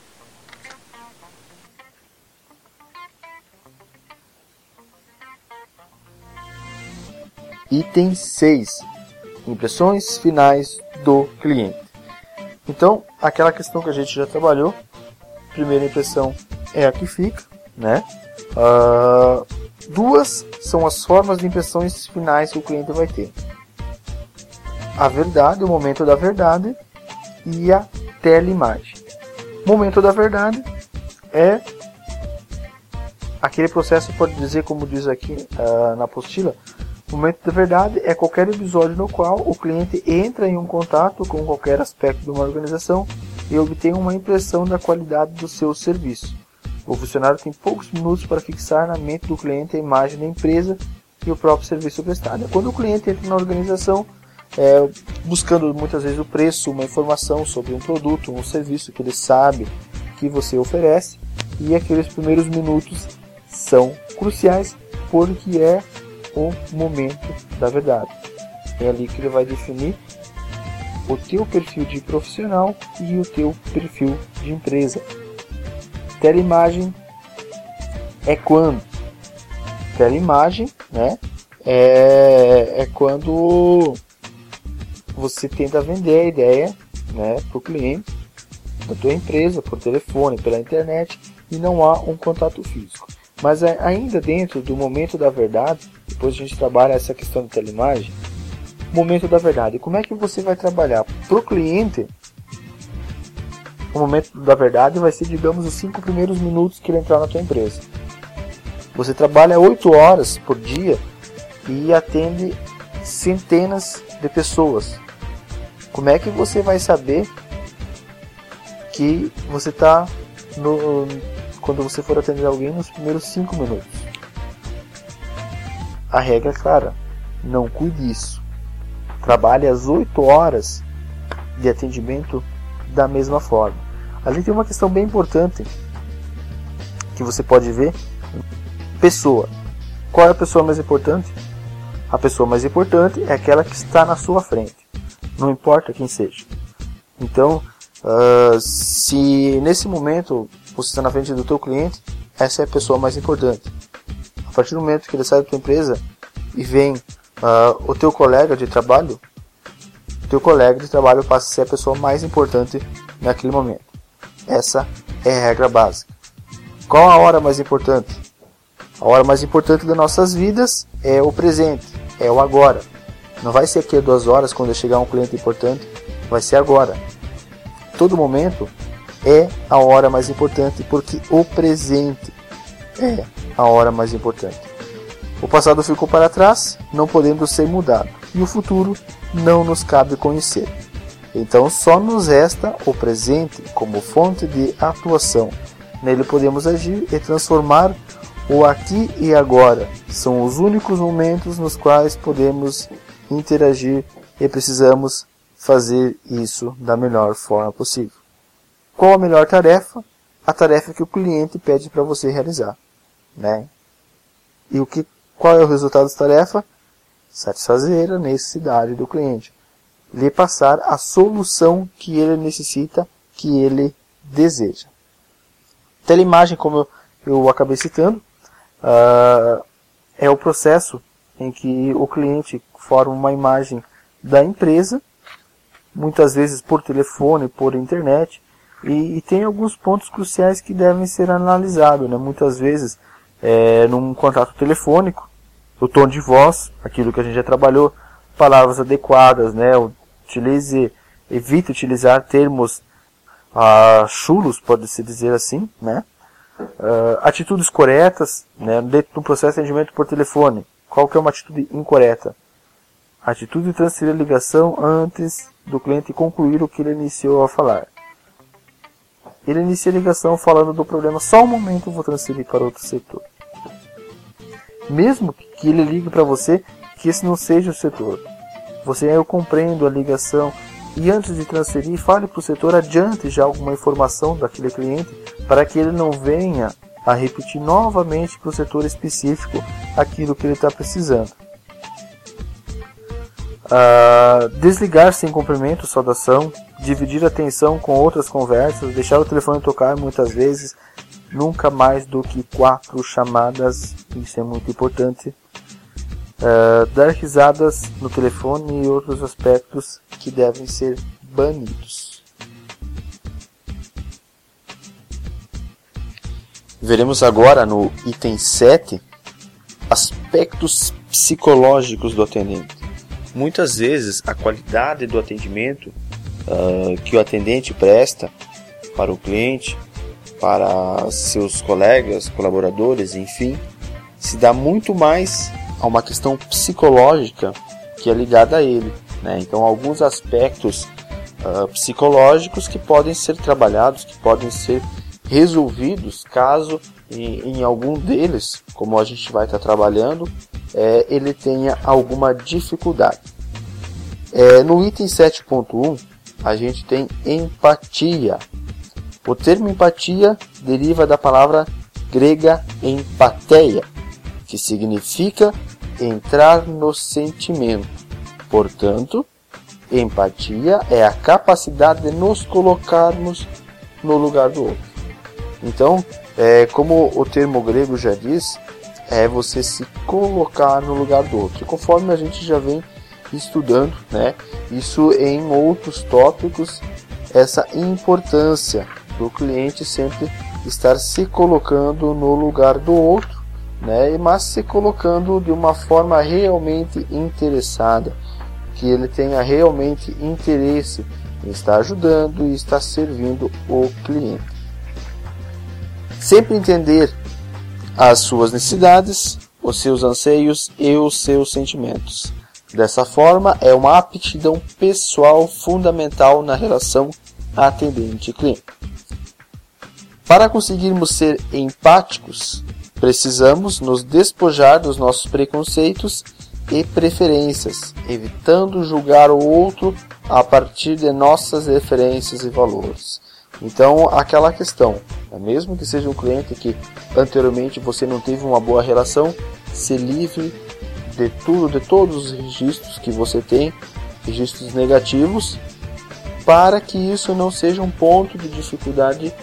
Item seis. Impressões finais do cliente. Então, aquela questão que a gente já trabalhou, primeira impressão é a que fica, né? Uh, duas são as formas de impressões finais que o cliente vai ter: a verdade, o momento da verdade, e a teleimagem. Momento da verdade é aquele processo, pode dizer, como diz aqui uh, na apostila. O momento da verdade é qualquer episódio no qual o cliente entra em um contato com qualquer aspecto de uma organização e obtém uma impressão da qualidade do seu serviço. O funcionário tem poucos minutos para fixar na mente do cliente a imagem da empresa e o próprio serviço prestado. Quando o cliente entra na organização, é, buscando muitas vezes o preço, uma informação sobre um produto, um serviço que ele sabe que você oferece, e aqueles primeiros minutos são cruciais porque é o momento da verdade. É ali que ele vai definir o teu perfil de profissional e o teu perfil de empresa. Teleimagem é quando? Teleimagem, né? É, é quando você tenta vender a ideia, né, para o cliente da tua empresa, por telefone, pela internet, e não há um contato físico. Mas ainda dentro do momento da verdade, depois a gente trabalha essa questão de teleimagem, momento da verdade. Como é que você vai trabalhar para o cliente? O momento da verdade vai ser, digamos, os cinco primeiros minutos que ele entrar na tua empresa. Você trabalha oito horas por dia e atende centenas de pessoas. Como é que você vai saber que você está no... quando você for atender alguém nos primeiros cinco minutos? A regra é clara: não cuide disso. Trabalhe as oito horas de atendimento da mesma forma. Ali tem uma questão bem importante que você pode ver. Pessoa. Qual é a pessoa mais importante? A pessoa mais importante é aquela que está na sua frente, não importa quem seja. Então, uh, se nesse momento você está na frente do teu cliente, essa é a pessoa mais importante. A partir do momento que ele sai da tua empresa e vem uh, o teu colega de trabalho, o teu colega de trabalho passa a ser a pessoa mais importante naquele momento. Essa é a regra básica. Qual a hora mais importante? A hora mais importante das nossas vidas é o presente, é o agora. Não vai ser aqui a duas horas quando chegar um cliente importante, vai ser agora. Todo momento é a hora mais importante, porque o presente é a hora mais importante. O passado ficou para trás, não podendo ser mudado, e o futuro não nos cabe conhecer. Então só nos resta o presente como fonte de atuação. Nele podemos agir e transformar o aqui e agora. São os únicos momentos nos quais podemos interagir e precisamos fazer isso da melhor forma possível. Qual a melhor tarefa? A tarefa que o cliente pede para você realizar, né? E o que, qual é o resultado dessa tarefa? Satisfazer a necessidade do cliente. Lhe passar a solução que ele necessita, que ele deseja. Teleimagem, como eu, eu acabei citando, uh, é o processo em que o cliente forma uma imagem da empresa, muitas vezes por telefone, por internet, e, e tem alguns pontos cruciais que devem ser analisados, né? Muitas vezes, é, num contato telefônico, o tom de voz, aquilo que a gente já trabalhou, palavras adequadas, né? Utilize, evite utilizar termos ah, chulos, pode-se dizer assim, né? Uh, atitudes corretas, né? Dentro do processo de atendimento por telefone. Qual que é uma atitude incorreta? A atitude de transferir a ligação antes do cliente concluir o que ele iniciou a falar. Ele inicia a ligação falando do problema, só um momento eu vou transferir para outro setor. Mesmo que ele ligue para você, que esse não seja o setor. Você, eu compreendo a ligação e antes de transferir, fale para o setor, adiante já alguma informação daquele cliente para que ele não venha a repetir novamente para o setor específico aquilo que ele está precisando. Uh, desligar sem cumprimento, saudação, dividir a atenção com outras conversas, deixar o telefone tocar muitas vezes, nunca mais do que quatro chamadas, isso é muito importante. Uh, dar risadas no telefone e outros aspectos que devem ser banidos. Veremos agora no item sete aspectos psicológicos do atendente. Muitas vezes a qualidade do atendimento uh, que o atendente presta para o cliente, para seus colegas, colaboradores, enfim, se dá muito mais a uma questão psicológica que é ligada a ele, né? Então, alguns aspectos uh, psicológicos que podem ser trabalhados, que podem ser resolvidos caso em, em algum deles, como a gente vai estar trabalhando, é, ele tenha alguma dificuldade. É, no item sete ponto um, a gente tem empatia. O termo empatia deriva da palavra grega empatheia, que significa entrar no sentimento. Portanto, empatia é a capacidade de nos colocarmos no lugar do outro. Então, é, como o termo grego já diz, é você se colocar no lugar do outro. E conforme a gente já vem estudando, né, isso em outros tópicos, essa importância do cliente sempre estar se colocando no lugar do outro, né, mas se colocando de uma forma realmente interessada, que ele tenha realmente interesse em estar ajudando e estar servindo o cliente. Sempre entender as suas necessidades, os seus anseios e os seus sentimentos. Dessa forma, é uma aptidão pessoal fundamental na relação atendente-cliente. Para conseguirmos ser empáticos, precisamos nos despojar dos nossos preconceitos e preferências, evitando julgar o outro a partir de nossas referências e valores. Então, aquela questão, mesmo que seja um cliente que anteriormente você não teve uma boa relação, se livre de tudo, de todos os registros que você tem, registros negativos, para que isso não seja um ponto de dificuldade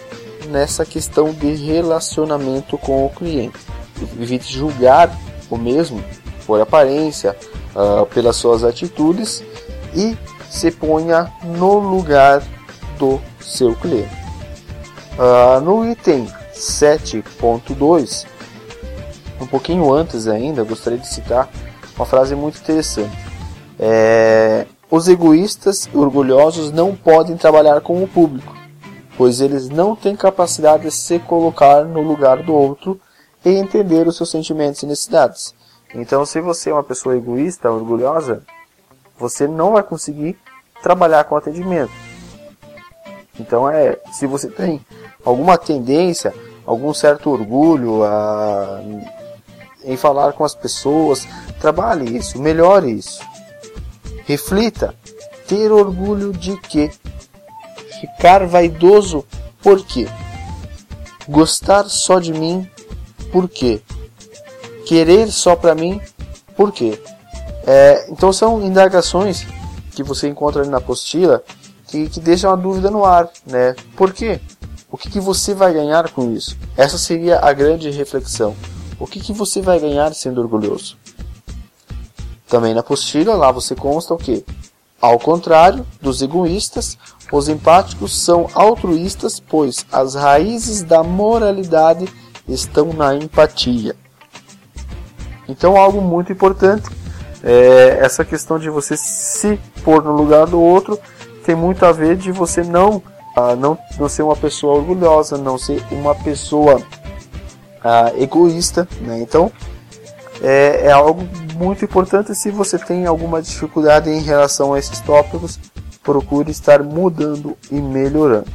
nessa questão de relacionamento com o cliente. Evite julgar o mesmo por aparência, uh, pelas suas atitudes, e se ponha no lugar do seu cliente. Uh, no item sete ponto dois, um pouquinho antes ainda, gostaria de citar uma frase muito interessante. É, os egoístas e orgulhosos não podem trabalhar com o público, pois eles não têm capacidade de se colocar no lugar do outro e entender os seus sentimentos e necessidades. Então, se você é uma pessoa egoísta, orgulhosa, você não vai conseguir trabalhar com atendimento. Então, é, se você tem alguma tendência, algum certo orgulho a, em falar com as pessoas, trabalhe isso, melhore isso. Reflita, ter orgulho de quê? Ficar vaidoso por quê? Gostar só de mim por quê? Querer só para mim por quê? É, então são indagações que você encontra ali na apostila que, que deixam a dúvida no ar, né? Por quê? O que, que você vai ganhar com isso? Essa seria a grande reflexão. O que, que você vai ganhar sendo orgulhoso? Também na apostila, lá você consta o quê? Ao contrário dos egoístas, os empáticos são altruístas, pois as raízes da moralidade estão na empatia. Então, algo muito importante, é essa questão de você se pôr no lugar do outro, tem muito a ver de você não, ah, não, não ser uma pessoa orgulhosa, não ser uma pessoa ah, egoísta, né? Então, é, é algo muito importante. Se você tem alguma dificuldade em relação a esses tópicos, procure estar mudando e melhorando.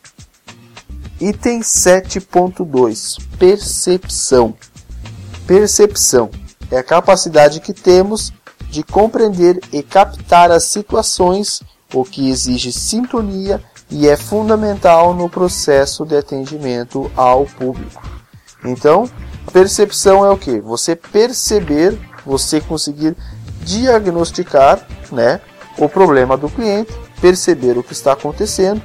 Item sete ponto dois. Percepção. Percepção é a capacidade que temos de compreender e captar as situações, o que exige sintonia e é fundamental no processo de atendimento ao público. Então, percepção é o que? Você perceber, você conseguir diagnosticar, né, o problema do cliente, perceber o que está acontecendo.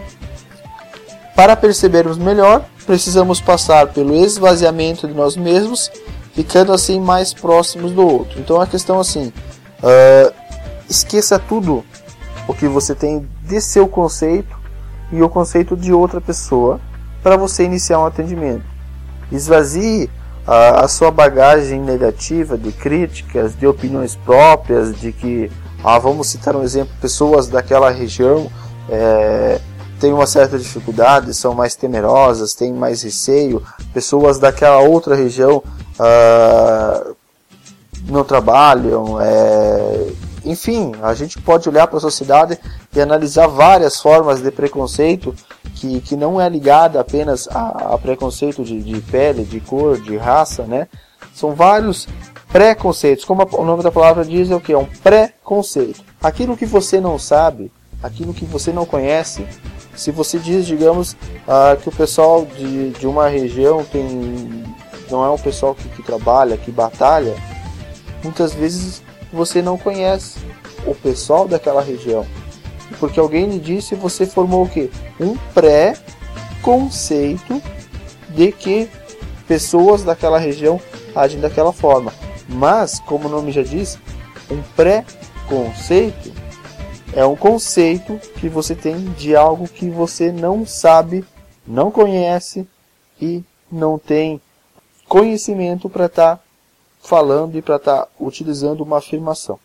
Para percebermos melhor, precisamos passar pelo esvaziamento de nós mesmos, ficando assim mais próximos do outro. Então a questão assim, uh, esqueça tudo o que você tem de seu conceito e o conceito de outra pessoa para você iniciar um atendimento. Esvazie uh, a sua bagagem negativa de críticas, de opiniões próprias, de que, ah, vamos citar um exemplo, pessoas daquela região é, têm uma certa dificuldade, são mais temerosas, têm mais receio, pessoas daquela outra região uh, não trabalham, é, enfim, a gente pode olhar para a sociedade e analisar várias formas de preconceito que, que não é ligada apenas a, a preconceito de, de pele, de cor, de raça, né? São vários preconceitos, como o nome da palavra diz, é o que? É um preconceito. Aquilo que você não sabe, aquilo que você não conhece, se você diz, digamos, uh, que o pessoal de, de uma região tem, não é um pessoal que, que trabalha, que batalha, muitas vezes você não conhece o pessoal daquela região. Porque alguém lhe disse, você formou o quê? Um pré-conceito de que pessoas daquela região agem daquela forma. Mas, como o nome já diz, um pré-conceito é um conceito que você tem de algo que você não sabe, não conhece e não tem conhecimento para estar tá falando e para estar tá utilizando uma afirmação.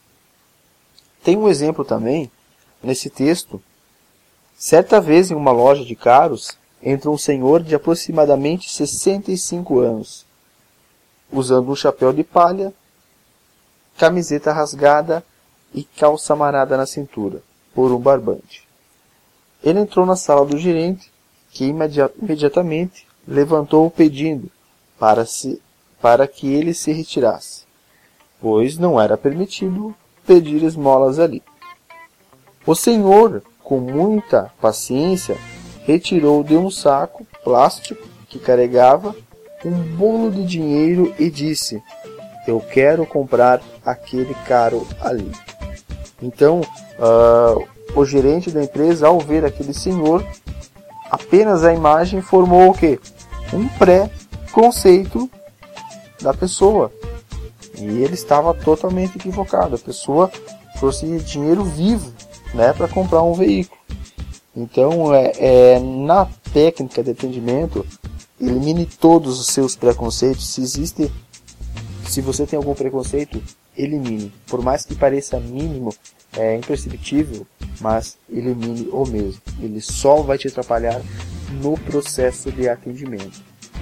Tem um exemplo também nesse texto. Certa vez em uma loja de carros entra um senhor de aproximadamente sessenta e cinco anos, usando um chapéu de palha, camiseta rasgada e calça amarrada na cintura por um barbante. Ele entrou na sala do gerente, que imediatamente levantou pedindo para, se, para que ele se retirasse, pois não era permitido pedir esmolas ali. O senhor, com muita paciência, retirou de um saco plástico que carregava um bolo de dinheiro e disse: "Eu quero comprar aquele carro ali." Então, uh, o gerente da empresa, ao ver aquele senhor, apenas a imagem formou o quê? Um pré-conceito da pessoa. E ele estava totalmente equivocado. A pessoa trouxe dinheiro vivo, né, para comprar um veículo. Então, é, é, na técnica de atendimento, elimine todos os seus preconceitos. Se existe, se você tem algum preconceito, elimine. Por mais que pareça mínimo, é imperceptível, mas elimine o mesmo. Ele só vai te atrapalhar no processo de atendimento.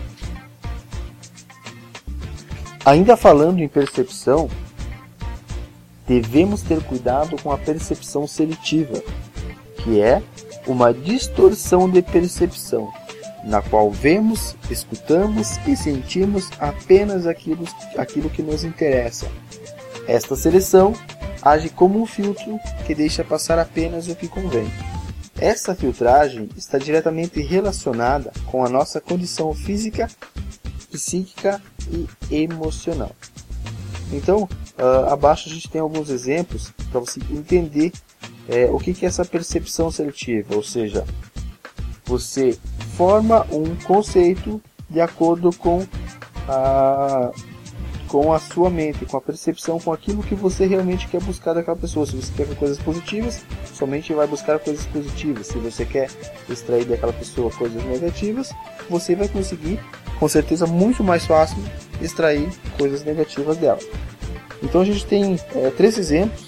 Ainda falando em percepção, devemos ter cuidado com a percepção seletiva, que é uma distorção de percepção, na qual vemos, escutamos e sentimos apenas aquilo, aquilo que nos interessa. Esta seleção age como um filtro que deixa passar apenas o que convém. Essa filtragem está diretamente relacionada com a nossa condição física, psíquica e emocional. Então, uh, abaixo a gente tem alguns exemplos para você entender é, o que, que é essa percepção seletiva, ou seja, você forma um conceito de acordo com a, com a sua mente, com a percepção, com aquilo que você realmente quer buscar daquela pessoa. Se você quer coisas positivas, somente vai buscar coisas positivas. Se você quer extrair daquela pessoa coisas negativas, você vai conseguir, com certeza, muito mais fácil extrair coisas negativas dela. Então a gente tem é, três exemplos.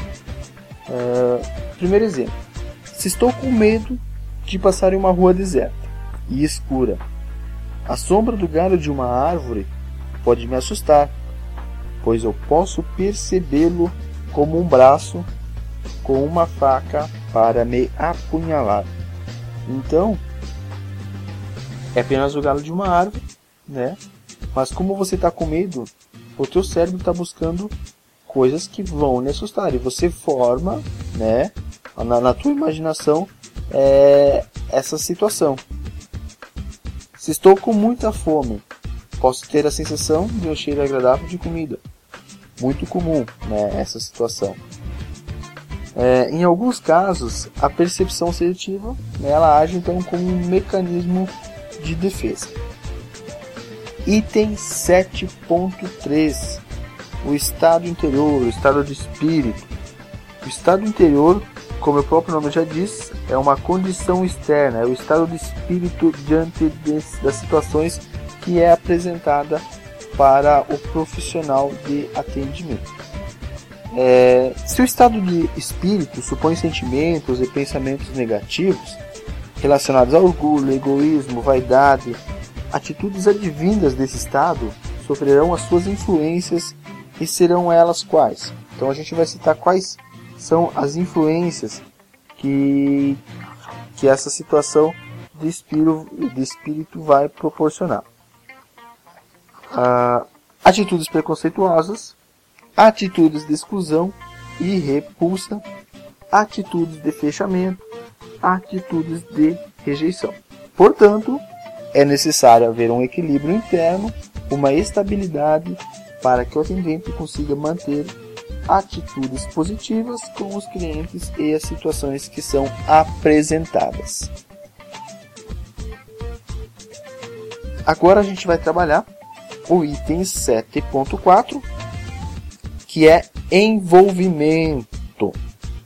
Uh, primeiro exemplo: se estou com medo de passar em uma rua deserta e escura, a sombra do galho de uma árvore pode me assustar, pois eu posso percebê-lo como um braço com uma faca para me apunhalar. Então, é apenas o galho de uma árvore, né? Mas como você está com medo, o teu cérebro está buscando coisas que vão lhe assustar, e você forma, né, na, na tua imaginação, é, essa situação. Se estou com muita fome, posso ter a sensação de um cheiro agradável de comida. Muito comum, né, essa situação. É, em alguns casos, a percepção seletiva, né, ela age então como um mecanismo de defesa. Item sete ponto três. O estado interior, o estado de espírito. O estado interior, como o próprio nome já diz, é uma condição externa, é o estado de espírito diante de, das situações que é apresentada para o profissional de atendimento. É, se o estado de espírito supõe sentimentos e pensamentos negativos relacionados a orgulho, egoísmo, vaidade, atitudes advindas desse estado sofrerão as suas influências. E serão elas quais? Então a gente vai citar quais são as influências que, que essa situação de espírito, de espírito vai proporcionar. Ah, atitudes preconceituosas, atitudes de exclusão e repulsa, atitudes de fechamento, atitudes de rejeição. Portanto, é necessário haver um equilíbrio interno, uma estabilidade, para que o atendente consiga manter atitudes positivas com os clientes e as situações que são apresentadas. Agora a gente vai trabalhar o item sete ponto quatro, que é envolvimento.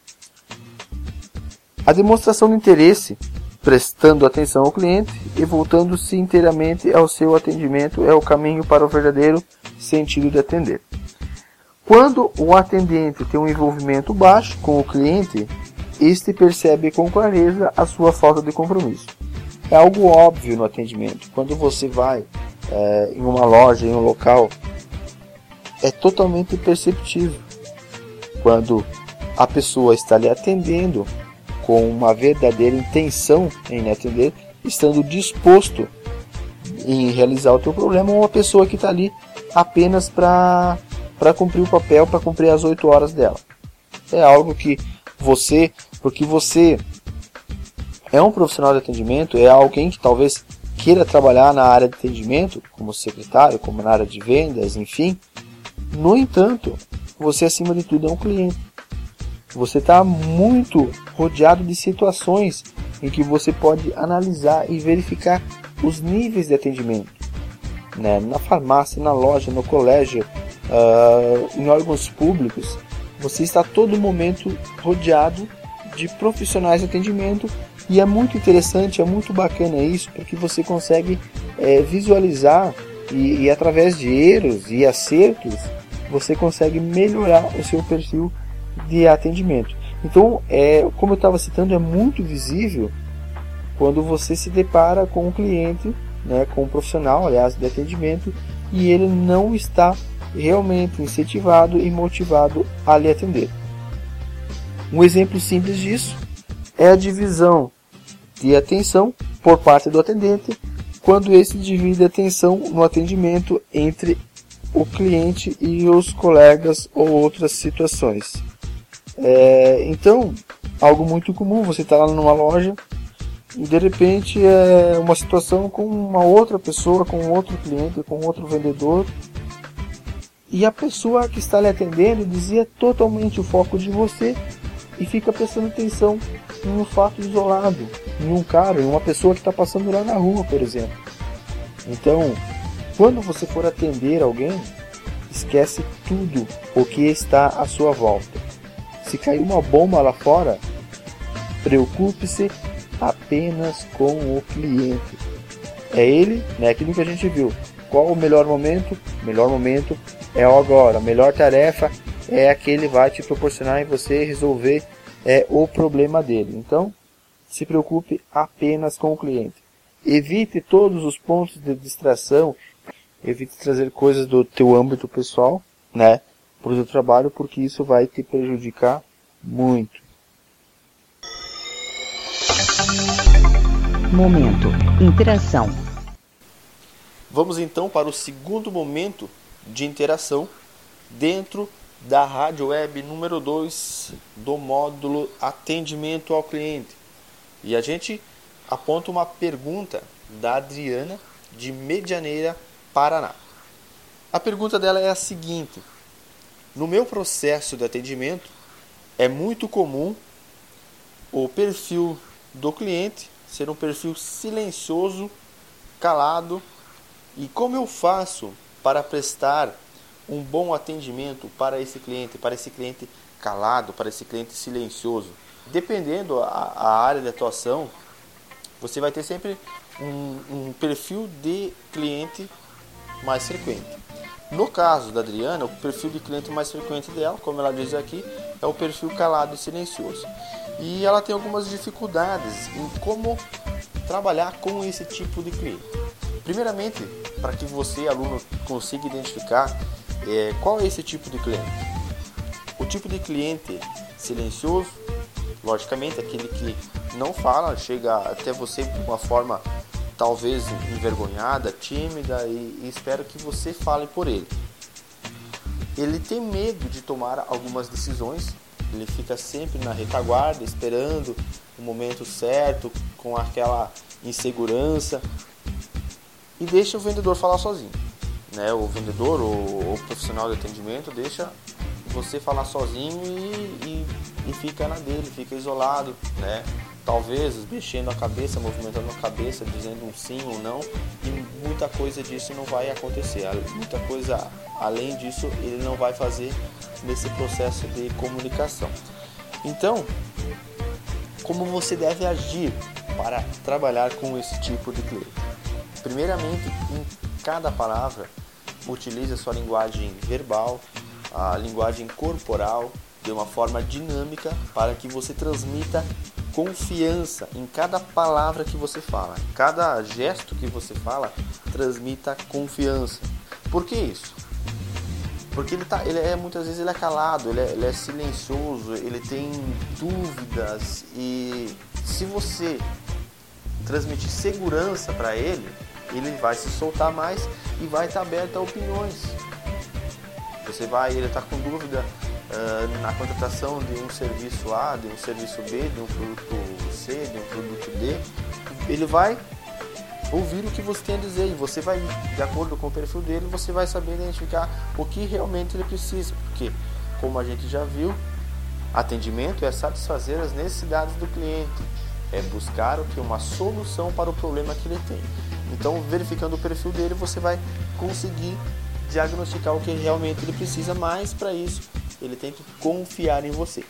A demonstração de interesse, prestando atenção ao cliente e voltando-se inteiramente ao seu atendimento, é o caminho para o verdadeiro sentido de atender. Quando o atendente tem um envolvimento baixo com o cliente, este percebe com clareza a sua falta de compromisso. É algo óbvio no atendimento. Quando você vai é, em uma loja, em um local, é totalmente perceptível. Quando a pessoa está lhe atendendo com uma verdadeira intenção em lhe atender, estando disposto em realizar o teu problema, ou uma pessoa que está ali apenas para para cumprir o papel, para cumprir as oito horas dela. É algo que você, porque você é um profissional de atendimento, é alguém que talvez queira trabalhar na área de atendimento, como secretário, como na área de vendas, enfim. No entanto, você acima de tudo é um cliente. Você está muito rodeado de situações em que você pode analisar e verificar os níveis de atendimento, né? Na farmácia, na loja, no colégio, uh, em órgãos públicos, você está a todo momento rodeado de profissionais de atendimento, e é muito interessante, é muito bacana isso, porque você consegue é, visualizar e, e através de erros e acertos você consegue melhorar o seu perfil de atendimento. Então, é, como eu estava citando, é muito visível quando você se depara com um cliente, né, com um profissional, aliás, de atendimento, e ele não está realmente incentivado e motivado a lhe atender. Um exemplo simples disso é a divisão de atenção por parte do atendente, quando esse divide a atenção no atendimento entre o cliente e os colegas ou outras situações. É, então, algo muito comum, você está lá numa loja e de repente é uma situação com uma outra pessoa, com outro cliente, com outro vendedor, e a pessoa que está lhe atendendo desvia totalmente o foco de você e fica prestando atenção em um fato isolado, em um cara, em uma pessoa que está passando lá na rua, por exemplo. Então, quando você for atender alguém, esquece tudo o que está à sua volta. Se cair uma bomba lá fora, preocupe-se apenas com o cliente. É ele, né, aquilo que a gente viu. Qual o melhor momento? O melhor momento é o agora. A melhor tarefa é a que ele vai te proporcionar e você resolver é, o problema dele. Então, se preocupe apenas com o cliente. Evite todos os pontos de distração. Evite trazer coisas do teu âmbito pessoal, né, para o teu trabalho, porque isso vai te prejudicar muito. Momento interação. Vamos então para o segundo momento de interação dentro da rádio web número dois do módulo atendimento ao cliente. E a gente aponta uma pergunta da Adriana de Medianeira, Paraná. A pergunta dela é a seguinte: no meu processo de atendimento é muito comum o perfil do cliente ser um perfil silencioso, calado, e como eu faço para prestar um bom atendimento para esse cliente, para esse cliente calado, para esse cliente silencioso? Dependendo a, a área de atuação, você vai ter sempre um, um perfil de cliente mais frequente. No caso da Adriana, o perfil de cliente mais frequente dela, como ela diz aqui, é o perfil calado e silencioso. E ela tem algumas dificuldades em como trabalhar com esse tipo de cliente. Primeiramente, para que você, aluno, consiga identificar é, qual é esse tipo de cliente. O tipo de cliente silencioso, logicamente, aquele que não fala, chega até você de uma forma talvez envergonhada, tímida, e, e espera que você fale por ele. Ele tem medo de tomar algumas decisões, ele fica sempre na retaguarda, esperando o momento certo, com aquela insegurança, e deixa o vendedor falar sozinho, né? O vendedor ou o profissional de atendimento deixa você falar sozinho e, e, e fica na dele, fica isolado, né? Talvez mexendo a cabeça, movimentando a cabeça, dizendo um sim ou não, e muita coisa disso não vai acontecer. Muita coisa além disso ele não vai fazer nesse processo de comunicação. Então, como você deve agir para trabalhar com esse tipo de cliente? Primeiramente, em cada palavra, utilize a sua linguagem verbal, a linguagem corporal, de uma forma dinâmica, para que você transmita confiança em cada palavra que você fala. Cada gesto que você fala, transmita confiança. Por que isso? Porque ele, tá, ele é, muitas vezes ele é calado, ele é, ele é silencioso, ele tem dúvidas, e se você transmitir segurança para ele, ele vai se soltar mais e vai estar aberto a opiniões. Você vai, ele está com dúvida uh, na contratação de um serviço A, de um serviço B, de um produto C, de um produto D, ele vai ouvir o que você tem a dizer, e você vai, de acordo com o perfil dele, você vai saber identificar o que realmente ele precisa, porque, como a gente já viu, atendimento é satisfazer as necessidades do cliente, é buscar o que? Uma solução para o problema que ele tem. Então, verificando o perfil dele, você vai conseguir diagnosticar o que realmente ele precisa, mas para isso ele tem que confiar em você.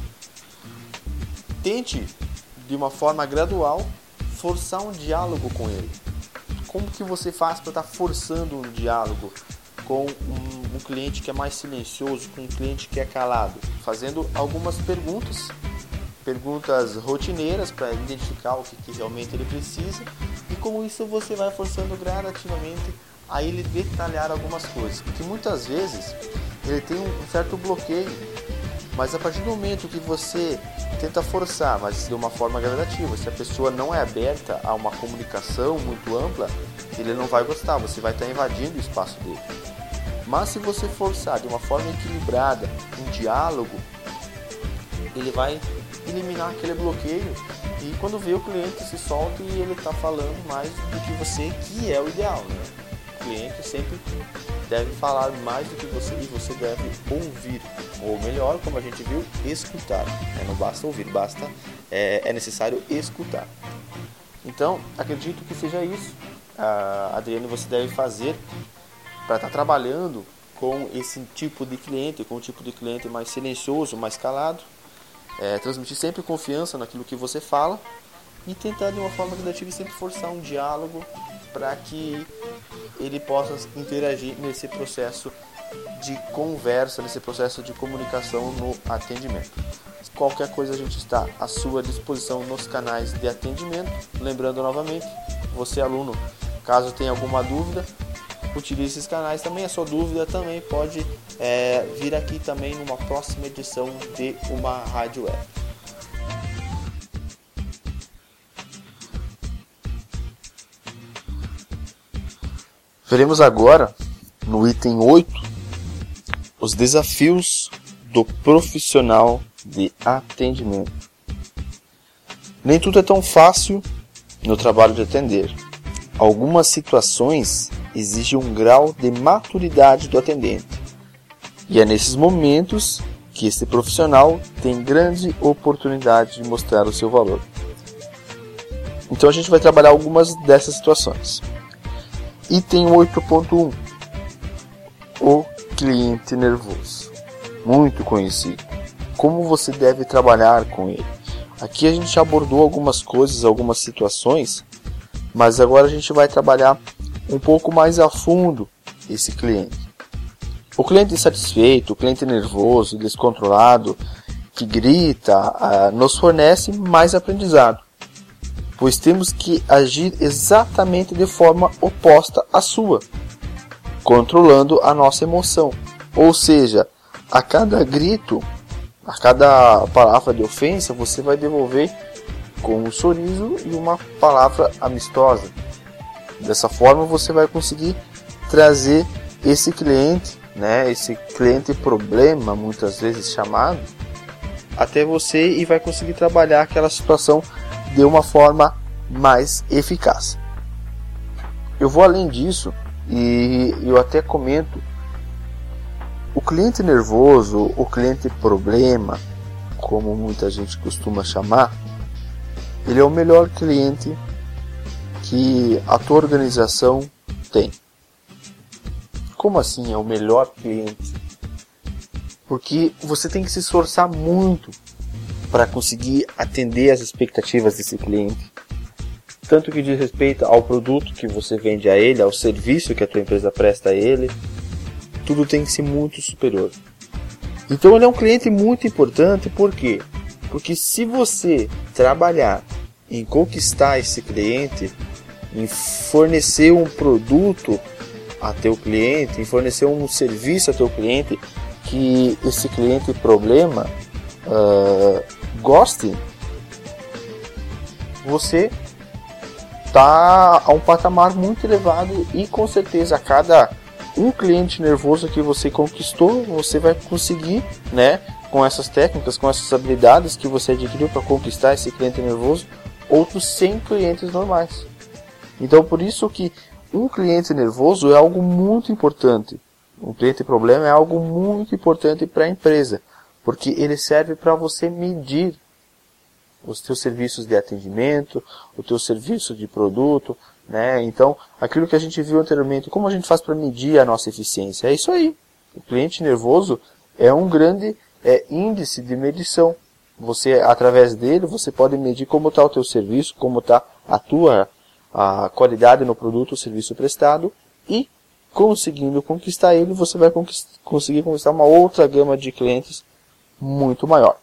Tente, de uma forma gradual, forçar um diálogo com ele. Como que você faz para estar forçando um diálogo com um, um cliente que é mais silencioso, com um cliente que é calado? Fazendo algumas perguntas, perguntas rotineiras para identificar o que, que realmente ele precisa, e com isso você vai forçando gradativamente a ele detalhar algumas coisas, porque muitas vezes ele tem um certo bloqueio, mas a partir do momento que você tenta forçar, mas de uma forma gradativa, se a pessoa não é aberta a uma comunicação muito ampla, ele não vai gostar, você vai estar invadindo o espaço dele. Mas se você forçar de uma forma equilibrada, um diálogo, ele vai eliminar aquele bloqueio, e quando vê o cliente se solta e ele está falando mais do que você, que é o ideal, né? O cliente sempre deve falar mais do que você, e você deve ouvir, ou melhor, como a gente viu, escutar, né? Não basta ouvir, basta, é, é necessário escutar. Então, acredito que seja isso, a Adriane, você deve fazer para estar trabalhando com esse tipo de cliente, com o tipo de cliente mais silencioso, mais calado. É, transmitir sempre confiança naquilo que você fala e tentar de uma forma gradativa e sempre forçar um diálogo para que ele possa interagir nesse processo de conversa, nesse processo de comunicação no atendimento. Qualquer coisa a gente está à sua disposição nos canais de atendimento. Lembrando novamente, você aluno, caso tenha alguma dúvida, utilize esses canais também. A sua dúvida também pode é, vir aqui também numa próxima edição de uma Rádio Web. Veremos agora, no item oito, os desafios do profissional de atendimento. Nem tudo é tão fácil no trabalho de atender. Algumas situações exigem um grau de maturidade do atendente. E é nesses momentos que esse profissional tem grande oportunidade de mostrar o seu valor. Então a gente vai trabalhar algumas dessas situações. Item oito ponto um. O cliente nervoso. Muito conhecido. Como você deve trabalhar com ele? Aqui a gente já abordou algumas coisas, algumas situações, mas agora a gente vai trabalhar um pouco mais a fundo esse cliente. O cliente insatisfeito, o cliente nervoso, descontrolado, que grita, nos fornece mais aprendizado, pois temos que agir exatamente de forma oposta à sua, controlando a nossa emoção. Ou seja, a cada grito, a cada palavra de ofensa, você vai devolver com um sorriso e uma palavra amistosa. Dessa forma você vai conseguir trazer esse cliente, né, esse cliente problema, muitas vezes chamado, até você, e vai conseguir trabalhar aquela situação de uma forma mais eficaz. Eu vou além disso e eu até comento: o cliente nervoso, o cliente problema, como muita gente costuma chamar, ele é o melhor cliente que a tua organização tem. Como assim é o melhor cliente? Porque você tem que se esforçar muito para conseguir atender as expectativas desse cliente. Tanto que diz respeito ao produto que você vende a ele, ao serviço que a tua empresa presta a ele, tudo tem que ser muito superior. Então ele é um cliente muito importante, por quê? Porque se você trabalhar em conquistar esse cliente, em fornecer um produto a teu cliente, em fornecer um serviço a teu cliente, que esse cliente problema uh, goste, você está a um patamar muito elevado, e com certeza a cada um cliente nervoso que você conquistou, você vai conseguir, né, com essas técnicas, com essas habilidades que você adquiriu para conquistar esse cliente nervoso, outros cem clientes normais. Então por isso que um cliente nervoso é algo muito importante. Um cliente problema é algo muito importante para a empresa, porque ele serve para você medir os teus serviços de atendimento, o teu serviço de produto, né? Então, aquilo que a gente viu anteriormente, como a gente faz para medir a nossa eficiência? É isso aí. O cliente nervoso é um grande é, índice de medição. Você, através dele, você pode medir como está o teu serviço, como está a tua a qualidade no produto ou serviço prestado, e conseguindo conquistar ele, você vai conquist- conseguir conquistar uma outra gama de clientes muito maior.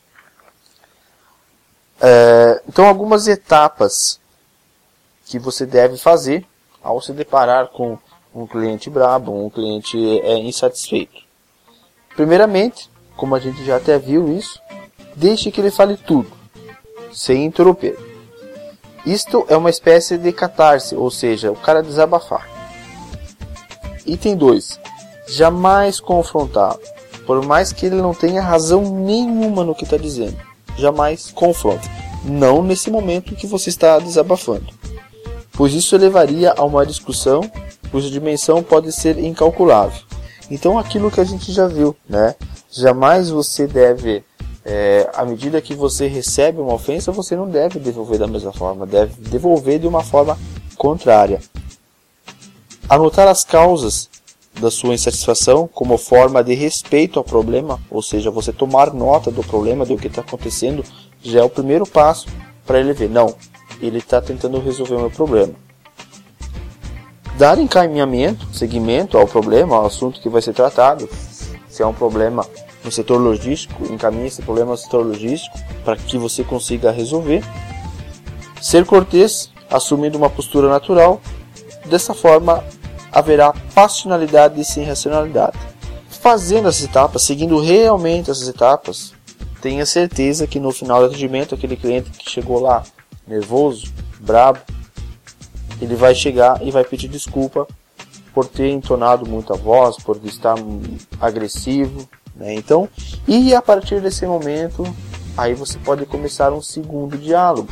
É, então, algumas etapas que você deve fazer ao se deparar com um cliente brabo, um cliente é, insatisfeito. Primeiramente, como a gente já até viu isso, deixe que ele fale tudo, sem interromper. Isto é uma espécie de catarse, ou seja, o cara desabafar. Item dois. Jamais confrontá-lo, por mais que ele não tenha razão nenhuma no que está dizendo. Jamais confronte. Não nesse momento que você está desabafando, pois isso levaria a uma discussão cuja dimensão pode ser incalculável. Então, aquilo que a gente já viu, né? Jamais você deve, é, à medida que você recebe uma ofensa, você não deve devolver da mesma forma, deve devolver de uma forma contrária. Anotar as causas da sua insatisfação como forma de respeito ao problema, ou seja, você tomar nota do problema, do que está acontecendo, já é o primeiro passo para ele ver, não, ele está tentando resolver o meu problema. Dar encaminhamento, seguimento ao problema, ao assunto que vai ser tratado. Se é um problema no setor logístico, encaminhe esse problema ao setor logístico para que você consiga resolver. Ser cortês, assumindo uma postura natural. Dessa forma, haverá passionalidade sem racionalidade. Fazendo essas etapas, seguindo realmente essas etapas, tenha certeza que no final do atendimento, aquele cliente que chegou lá nervoso, brabo, ele vai chegar e vai pedir desculpa por ter entonado muito a voz, por estar agressivo, né? Então, e a partir desse momento, aí você pode começar um segundo diálogo,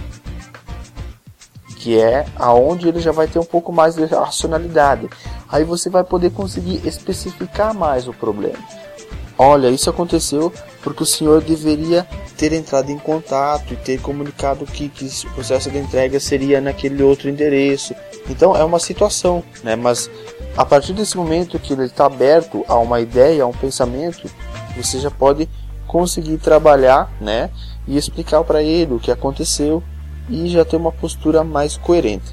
que é aonde ele já vai ter um pouco mais de racionalidade. Aí você vai poder conseguir especificar mais o problema. Olha, isso aconteceu porque o senhor deveria ter entrado em contato e ter comunicado que, que o processo de entrega seria naquele outro endereço. Então é uma situação, né? Mas a partir desse momento que ele está aberto a uma ideia, a um pensamento, você já pode conseguir trabalhar, né? E explicar para ele o que aconteceu e já ter uma postura mais coerente.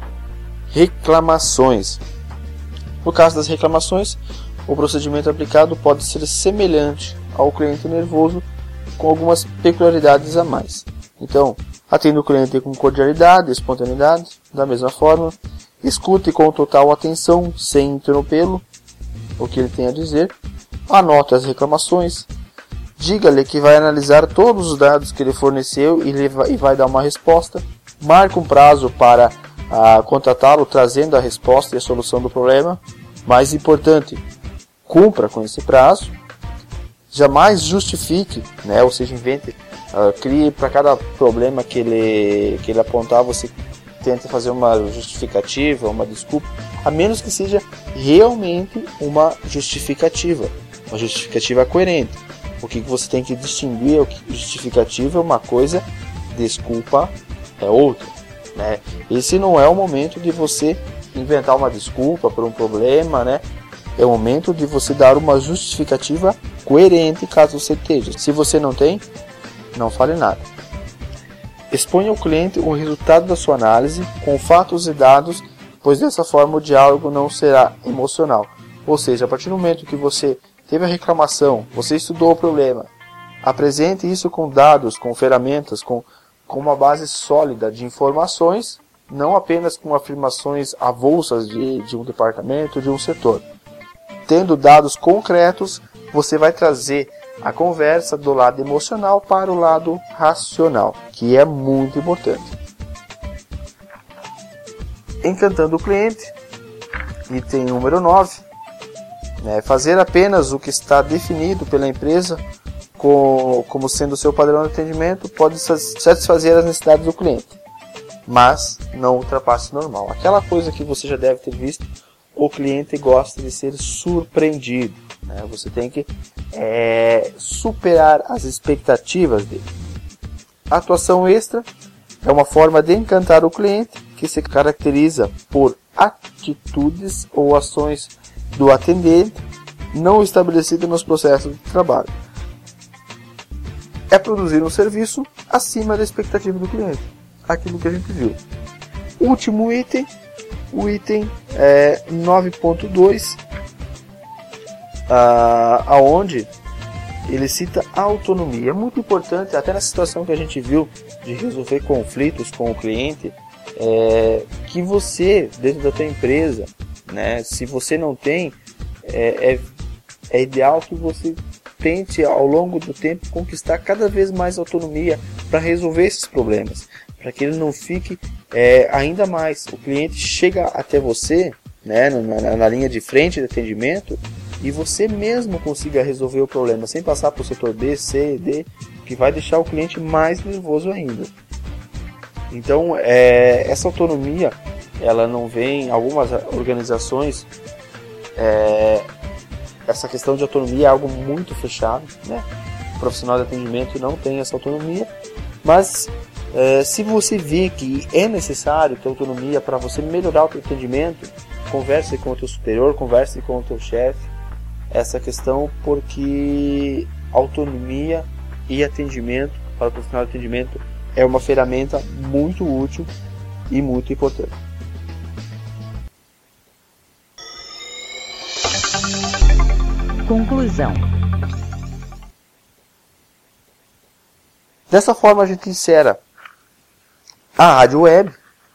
Reclamações. No caso das reclamações, o procedimento aplicado pode ser semelhante ao cliente nervoso, com algumas peculiaridades a mais. Então, atenda o cliente com cordialidade e espontaneidade, da mesma forma. Escute com total atenção, sem interrompê-lo, o que ele tem a dizer. Anote as reclamações. Diga-lhe que vai analisar todos os dados que ele forneceu e, ele vai, e vai dar uma resposta. Marque um prazo para ah, contatá-lo, trazendo a resposta e a solução do problema. Mais importante, cumpra com esse prazo. Jamais justifique, né? Ou seja, invente, uh, crie para cada problema que ele, que ele apontar, você tenta fazer uma justificativa, uma desculpa, a menos que seja realmente uma justificativa, uma justificativa coerente. O que você tem que distinguir é que justificativa é uma coisa, desculpa é outra, né? Esse não é o momento de você inventar uma desculpa por um problema, né? É o momento de você dar uma justificativa coerente, caso você esteja. Se você não tem, não fale nada. Exponha ao cliente o resultado da sua análise com fatos e dados, pois dessa forma o diálogo não será emocional. Ou seja, a partir do momento que você teve a reclamação, você estudou o problema, apresente isso com dados, com ferramentas, com, com uma base sólida de informações, não apenas com afirmações avulsas de, de um departamento, de um setor. Tendo dados concretos, você vai trazer a conversa do lado emocional para o lado racional, que é muito importante. Encantando o cliente, item número nove, né, fazer apenas o que está definido pela empresa com, como sendo o seu padrão de atendimento pode satisfazer as necessidades do cliente, mas não ultrapasse o normal. Aquela coisa que você já deve ter visto, o cliente gosta de ser surpreendido, né? Você tem que é, superar as expectativas dele. Atuação extra é uma forma de encantar o cliente que se caracteriza por atitudes ou ações do atendente não estabelecidas nos processos de trabalho. É produzir um serviço acima da expectativa do cliente, aquilo que a gente viu. Último item, o item é, nove ponto dois, ah, aonde ele cita a autonomia. É muito importante, até na situação que a gente viu de resolver conflitos com o cliente, é, que você, dentro da tua empresa, né, se você não tem, é, é, é ideal que você tente ao longo do tempo conquistar cada vez mais autonomia para resolver esses problemas, para que ele não fique é, ainda mais. O cliente chega até você, né, na, na linha de frente de atendimento, e você mesmo consiga resolver o problema sem passar para o setor B, C, D, que vai deixar o cliente mais nervoso ainda. Então, é, essa autonomia, ela não vem, algumas organizações, é, essa questão de autonomia é algo muito fechado, né? O profissional de atendimento não tem essa autonomia, mas é, se você vê que é necessário ter autonomia para você melhorar o seu atendimento, converse com o teu superior, converse com o teu chefe, essa questão, porque autonomia e atendimento para o profissional de atendimento é uma ferramenta muito útil e muito importante. Conclusão. Dessa forma a gente encerra a rádio web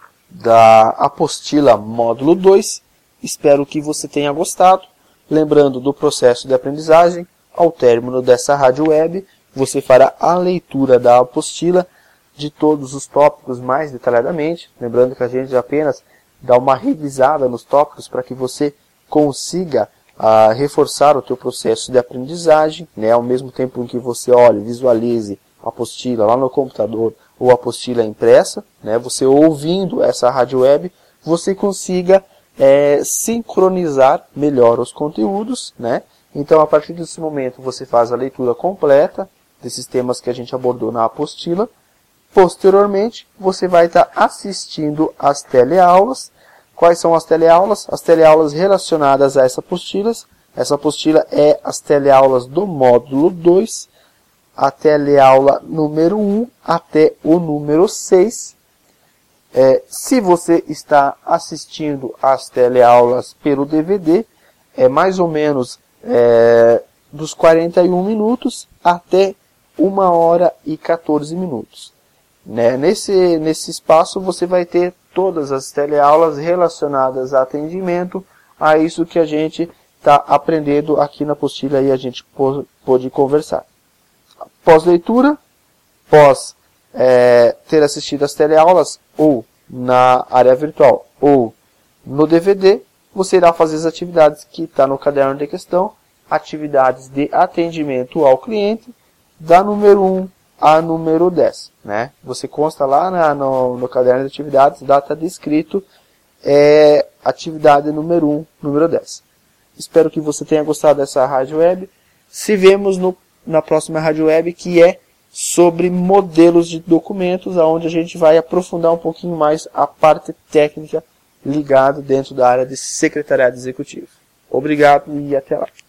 da apostila módulo dois. Espero que você tenha gostado. Lembrando do processo de aprendizagem, ao término dessa rádio web, você fará a leitura da apostila de todos os tópicos mais detalhadamente. Lembrando que a gente apenas dá uma revisada nos tópicos para que você consiga ah, reforçar o teu processo de aprendizagem, né? Ao mesmo tempo em que você olhe, visualize a apostila lá no computador ou a apostila impressa, né? Você ouvindo essa rádio web, você consiga É, sincronizar melhor os conteúdos, né? Então, a partir desse momento, você faz a leitura completa desses temas que a gente abordou na apostila. Posteriormente, você vai estar assistindo às teleaulas. Quais são as teleaulas? As teleaulas relacionadas a essa apostila. Essa apostila é as teleaulas do módulo dois, a teleaula número um até o número seis. É, se você está assistindo às teleaulas pelo D V D, é mais ou menos é, dos quarenta e um minutos até uma hora e quatorze minutos. Né? Nesse, nesse espaço você vai ter todas as teleaulas relacionadas a atendimento, a isso que a gente está aprendendo aqui na apostila e a gente pôde conversar. Pós leitura, pós É, ter assistido às teleaulas, ou na área virtual, ou no D V D, você irá fazer as atividades que está no caderno de questão, atividades de atendimento ao cliente, da número um a número dez. Né? Você consta lá na, no, no caderno de atividades, data descrito, é, atividade número um, número dez. Espero que você tenha gostado dessa rádio web. Se vemos no, na próxima rádio web, que é sobre modelos de documentos, onde a gente vai aprofundar um pouquinho mais a parte técnica ligada dentro da área de secretariado executivo. Obrigado e até lá.